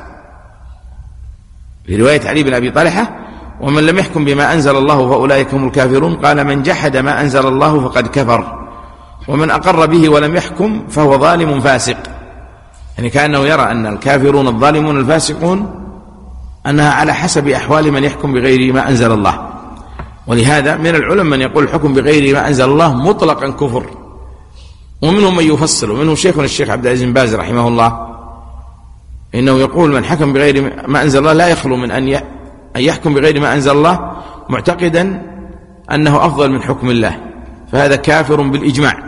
في رواية علي بن أبي طلحة: ومن لم يحكم بما أنزل الله فأولئك هم الكافرون. قال: من جحد ما أنزل الله فقد كفر، ومن أقر به ولم يحكم فهو ظالم فاسق. يعني كأنه يرى أن الكافرون الظالمون الفاسقون أنها على حسب أحوال من يحكم بغير ما أنزل الله. ولهذا من العلماء من يقول الحكم بغير ما أنزل الله مطلقا كفر، ومنهم من يفصل، ومنهم شيخنا الشيخ عبد العزيز بن باز رحمه الله، إنه يقول: من حكم بغير ما أنزل الله لا يخلو من أن يحكم بغير ما أنزل الله معتقدا أنه أفضل من حكم الله، فهذا كافر بالإجماع.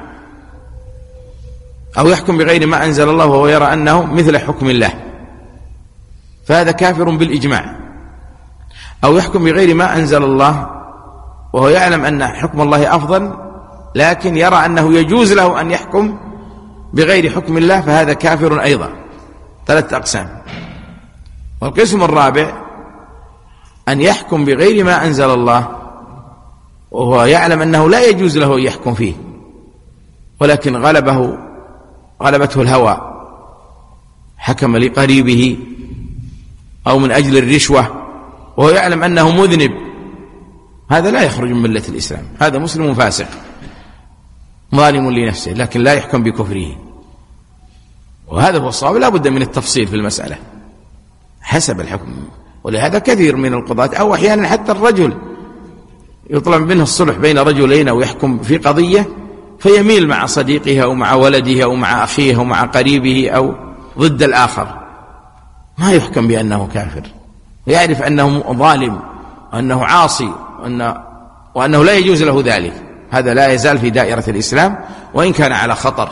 أو يحكم بغير ما أنزل الله وهو يرى أنه مثل حكم الله، فهذا كافر بالإجماع. أو يحكم بغير ما أنزل الله وهو يعلم أن حكم الله أفضل، لكن يرى أنه يجوز له أن يحكم بغير حكم الله، فهذا كافر أيضا. ثلاثة أقسام. والقسم الرابع أن يحكم بغير ما أنزل الله وهو يعلم أنه لا يجوز له أن يحكم فيه، ولكن غلبه غلبته الهوى، حكم لقريبه أو من أجل الرشوة وهو يعلم أنه مذنب، هذا لا يخرج من ملة الإسلام، هذا مسلم فاسق ظالم لنفسه، لكن لا يحكم بكفره. وهذا هو الصواب، لا بد من التفصيل في المسألة حسب الحكم. ولهذا كثير من القضاة أو أحيانا حتى الرجل يطلب منه الصلح بين رجلين أو يحكم في قضية فيميل مع صديقه أو مع ولده أو مع أخيه أو مع قريبه أو ضد الآخر، ما يحكم بأنه كافر، ويعرف أنه ظالم وأنه عاصي وأنه, وأنه لا يجوز له ذلك، هذا لا يزال في دائرة الإسلام وإن كان على خطر.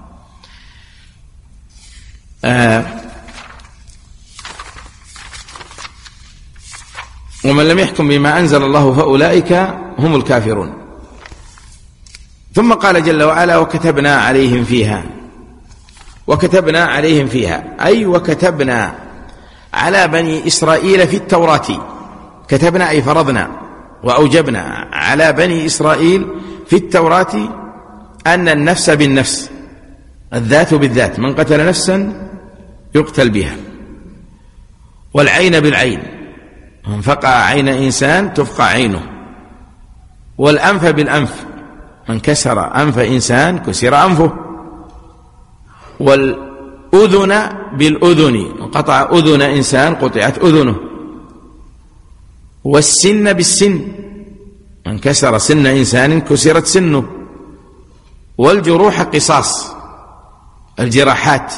آه ومن لم يحكم بما أنزل الله فأولئك هم الكافرون. ثم قال جل وعلا: وكتبنا عليهم فيها. وكتبنا عليهم فيها أي وكتبنا على بني إسرائيل في التوراة. كتبنا أي فرضنا وأوجبنا على بني إسرائيل في التوراة أن النفس بالنفس، الذات بالذات، من قتل نفسا يقتل بها، والعين بالعين، من فقع عين إنسان تفقع عينه، والأنف بالأنف، من كسر أنف إنسان كسر أنفه، والأذن بالأذن، من قطع أذن إنسان قطعت أذنه، والسن بالسن، من كسر سن إنسان كسرت سنه، والجروح قصاص، الجراحات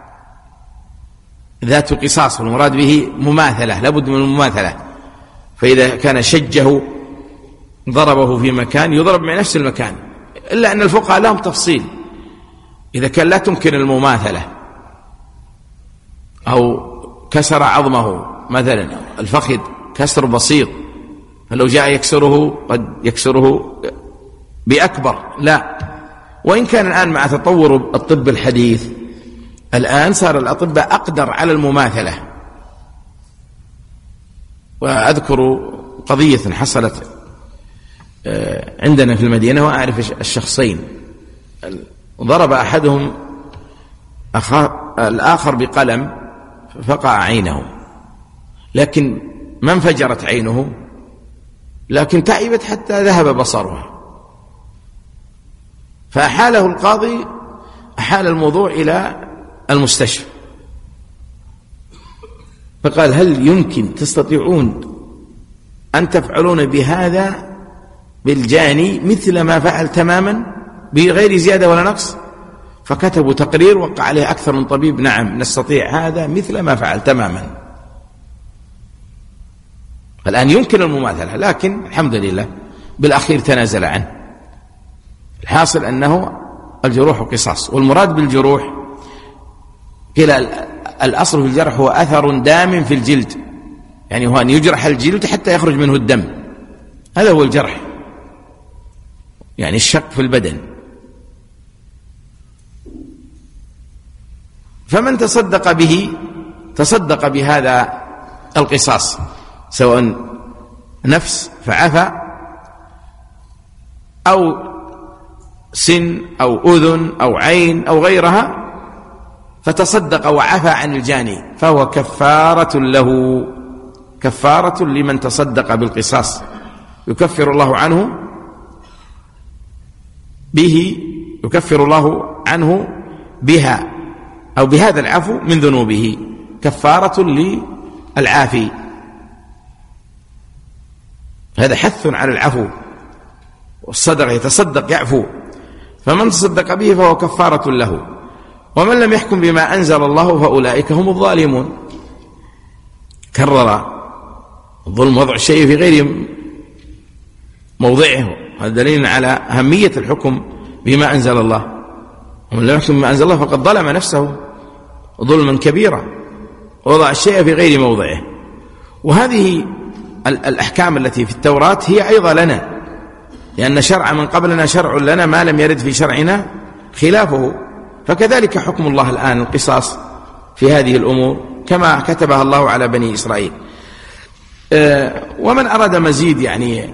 ذات قصاص، والمراد به مماثلة، لابد من المماثلة، فإذا كان شجه ضربه في مكان يضرب مع نفس المكان، إلا أن الفقهاء لهم تفصيل، إذا كان لا تمكن المماثلة أو كسر عظمه مثلا الفخذ كسر بسيط، فلو جاء يكسره قد يكسره بأكبر، لا. وإن كان الآن مع تطور الطب الحديث الآن صار الأطباء أقدر على المماثلة. وأذكر قضية حصلت عندنا في المدينة وأعرف الشخصين، ضرب أحدهم الآخر بقلم فقع عينه، لكن ما انفجرت عينه، لكن تعبت حتى ذهب بصرها، فأحاله القاضي، أحال الموضوع إلى المستشفى، فقال: هل يمكن تستطيعون أن تفعلون بهذا بالجاني مثل ما فعل تماما بغير زيادة ولا نقص؟ فكتبوا تقرير وقع عليه أكثر من طبيب: نعم نستطيع هذا مثل ما فعل تماما. الآن يمكن المماثلة، لكن الحمد لله بالأخير تنازل عنه. الحاصل أنه الجروح قصاص، والمراد بالجروح كلا الأصل في الجرح هو أثر دام في الجلد، يعني هو أن يجرح الجلد حتى يخرج منه الدم، هذا هو الجرح، يعني الشق في البدن. فمن تصدق به تصدق بهذا القصاص، سواء نفس فعفى، أو سن أو أذن أو عين أو غيرها، فتصدق وعفى عن الجاني، فهو كفارة له، كفارة لمن تصدق بالقصاص، يكفر الله عنه به، يكفر الله عنه بها أو بهذا العفو من ذنوبه، كفارة للعافي. هذا حث على العفو والصدقة، يتصدق يعفو، فمن تصدق به فهو كفارة له. ومن لم يحكم بما أنزل الله فأولئك هم الظالمون. كرر الظلم وضع الشيء في غير موضعه، هذا دليل على أهمية الحكم بما أنزل الله. ومن لم يحكم بما أنزل الله فقد ظلم نفسه ظلما كبيرا، وضع الشيء في غير موضعه. وهذه الأحكام التي في التوراة هي أيضا لنا، لأن شرع من قبلنا شرع لنا ما لم يرد في شرعنا خلافه، فكذلك حكم الله الآن القصاص في هذه الأمور كما كتبها الله على بني إسرائيل. ومن أراد مزيد يعني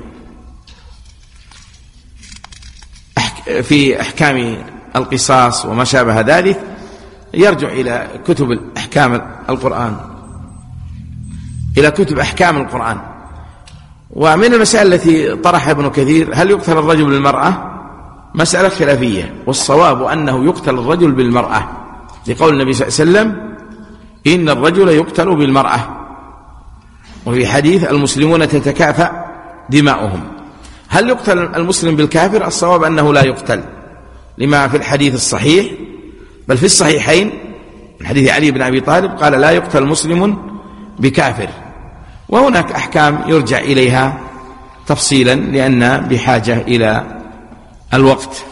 في أحكام القصاص وما شابه ذلك يرجع إلى كتب أحكام القرآن، إلى كتب أحكام القرآن. ومن المسائل التي طرحها ابن كثير: هل يقتل الرجل بالمرأة؟ مسألة خلافية، والصواب أنه يقتل الرجل بالمرأة، لقول النبي صلى الله عليه وسلم: إن الرجل يقتل بالمرأة، وفي حديث: المسلمون تتكافأ دماؤهم. هل يقتل المسلم بالكافر؟ الصواب أنه لا يقتل، لما في الحديث الصحيح بل في الصحيحين من حديث علي بن أبي طالب قال: لا يقتل مسلم بكافر. وهناك أحكام يرجع إليها تفصيلا لأن بحاجة إلى الوقت.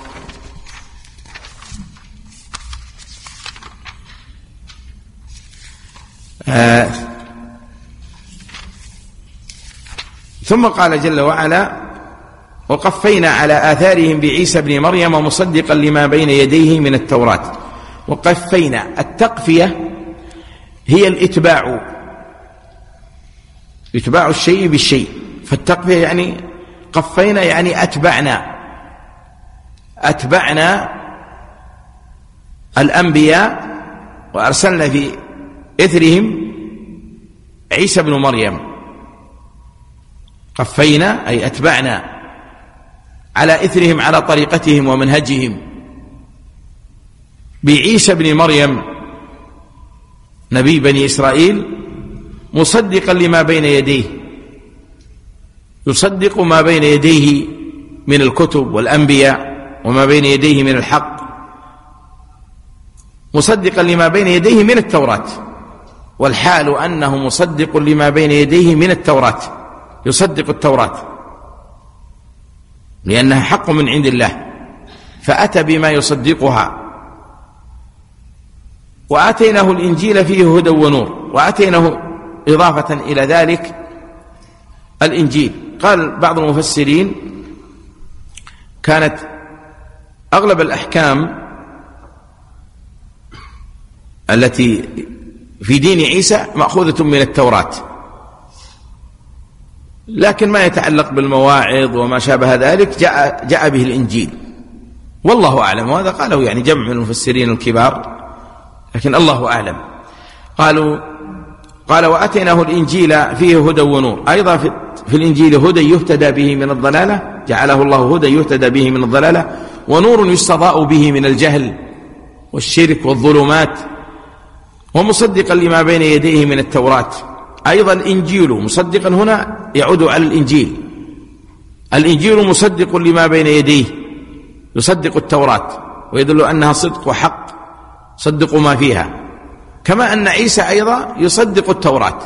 آه ثم قال جل وعلا: وقفينا على آثارهم بعيسى بن مريم مصدقا لما بين يديه من التوراة. وقفينا، التقفية هي الاتباع، اتباع الشيء بالشيء، فالتقفية يعني قفينا يعني أتبعنا، أتبعنا الأنبياء وأرسلنا في إثرهم عيسى بن مريم. قفينا أي أتبعنا على إثرهم، على طريقتهم ومنهجهم، بعيسى بن مريم نبي بني إسرائيل مصدقا لما بين يديه، يصدق ما بين يديه من الكتب والأنبياء وما بين يديه من الحق، مصدقا لما بين يديه من التوراة، والحال أنه مصدق لما بين يديه من التوراة، يصدق التوراة لأنها حق من عند الله، فأتى بما يصدقها. وآتيناه الإنجيل فيه هدى ونور، وآتيناه إضافة إلى ذلك الإنجيل. قال بعض المفسرين: كانت أغلب الأحكام التي في دين عيسى مأخوذة من التوراة، لكن ما يتعلق بالمواعظ وما شابه ذلك جاء, جاء به الإنجيل، والله أعلم. وهذا قاله يعني جمع من المفسرين الكبار، لكن الله أعلم. قالوا قال وأتيناه الإنجيل فيه هدى ونور، أيضا في الإنجيل هدى يهتدى به من الضلالة، جعله الله هدى يهتدى به من الضلالة، ونور يستضاء به من الجهل والشرك والظلمات، ومصدقا لما بين يديه من التوراة. أيضا الإنجيل مصدقا هنا يعود على الإنجيل، الإنجيل مصدق لما بين يديه، يصدق التوراة ويدل أنها صدق وحق، صدق ما فيها، كما أن عيسى أيضا يصدق التوراة.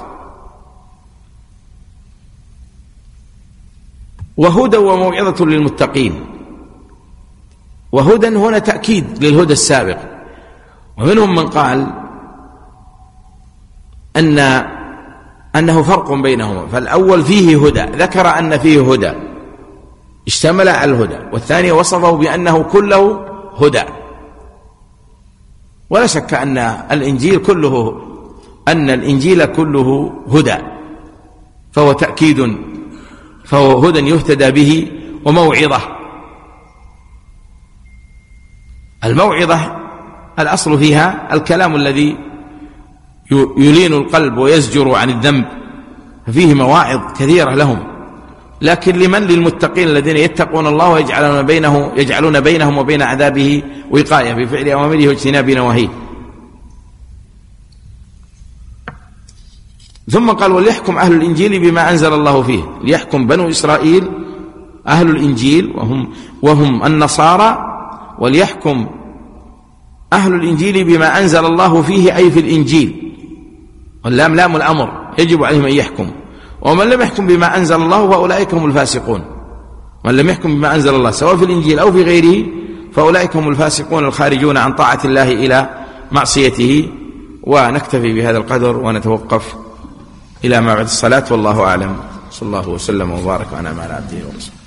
وهدى وموعظة للمتقين، وهدى هنا تأكيد للهدى السابق. ومنهم من قال أن أنه فرق بينهما، فالأول فيه هدى، ذكر أن فيه هدى اشتمل على الهدى، والثاني وصفه بأنه كله هدى. ولا شك أن الإنجيل كله أن الإنجيل كله هدى، فهو تأكيد، فهو هدى يهتدى به وموعظة. الموعظة الأصل فيها الكلام الذي يلين القلب ويزجر عن الذنب، ففيه مواعظ كثيرة لهم، لكن لمن؟ للمتقين الذين يتقون الله ويجعلون بينه يجعلون بينهم وبين عذابه وقاية بفعل أوامره واجتناب نواهيه. ثم قال وليحكم أهل الإنجيل بما أنزل الله فيه، ليحكم بنو إسرائيل أهل الإنجيل وهم, وهم النصارى، وليحكم أهل الإنجيل بما أنزل الله فيه أي في الإنجيل، واللام لام الأمر، يجب عليهم أن يحكم. ومن لم يحكم بما أنزل الله فأولئك هم الفاسقون. من لم يحكم بما أنزل الله سواء في الإنجيل أو في غيره فأولئك هم الفاسقون الخارجون عن طاعة الله إلى معصيته. ونكتفي بهذا القدر ونتوقف إلى ما بعد الصلاة، والله أعلم. صلى الله وسلم وبارك وأنعم على عبده ورسوله.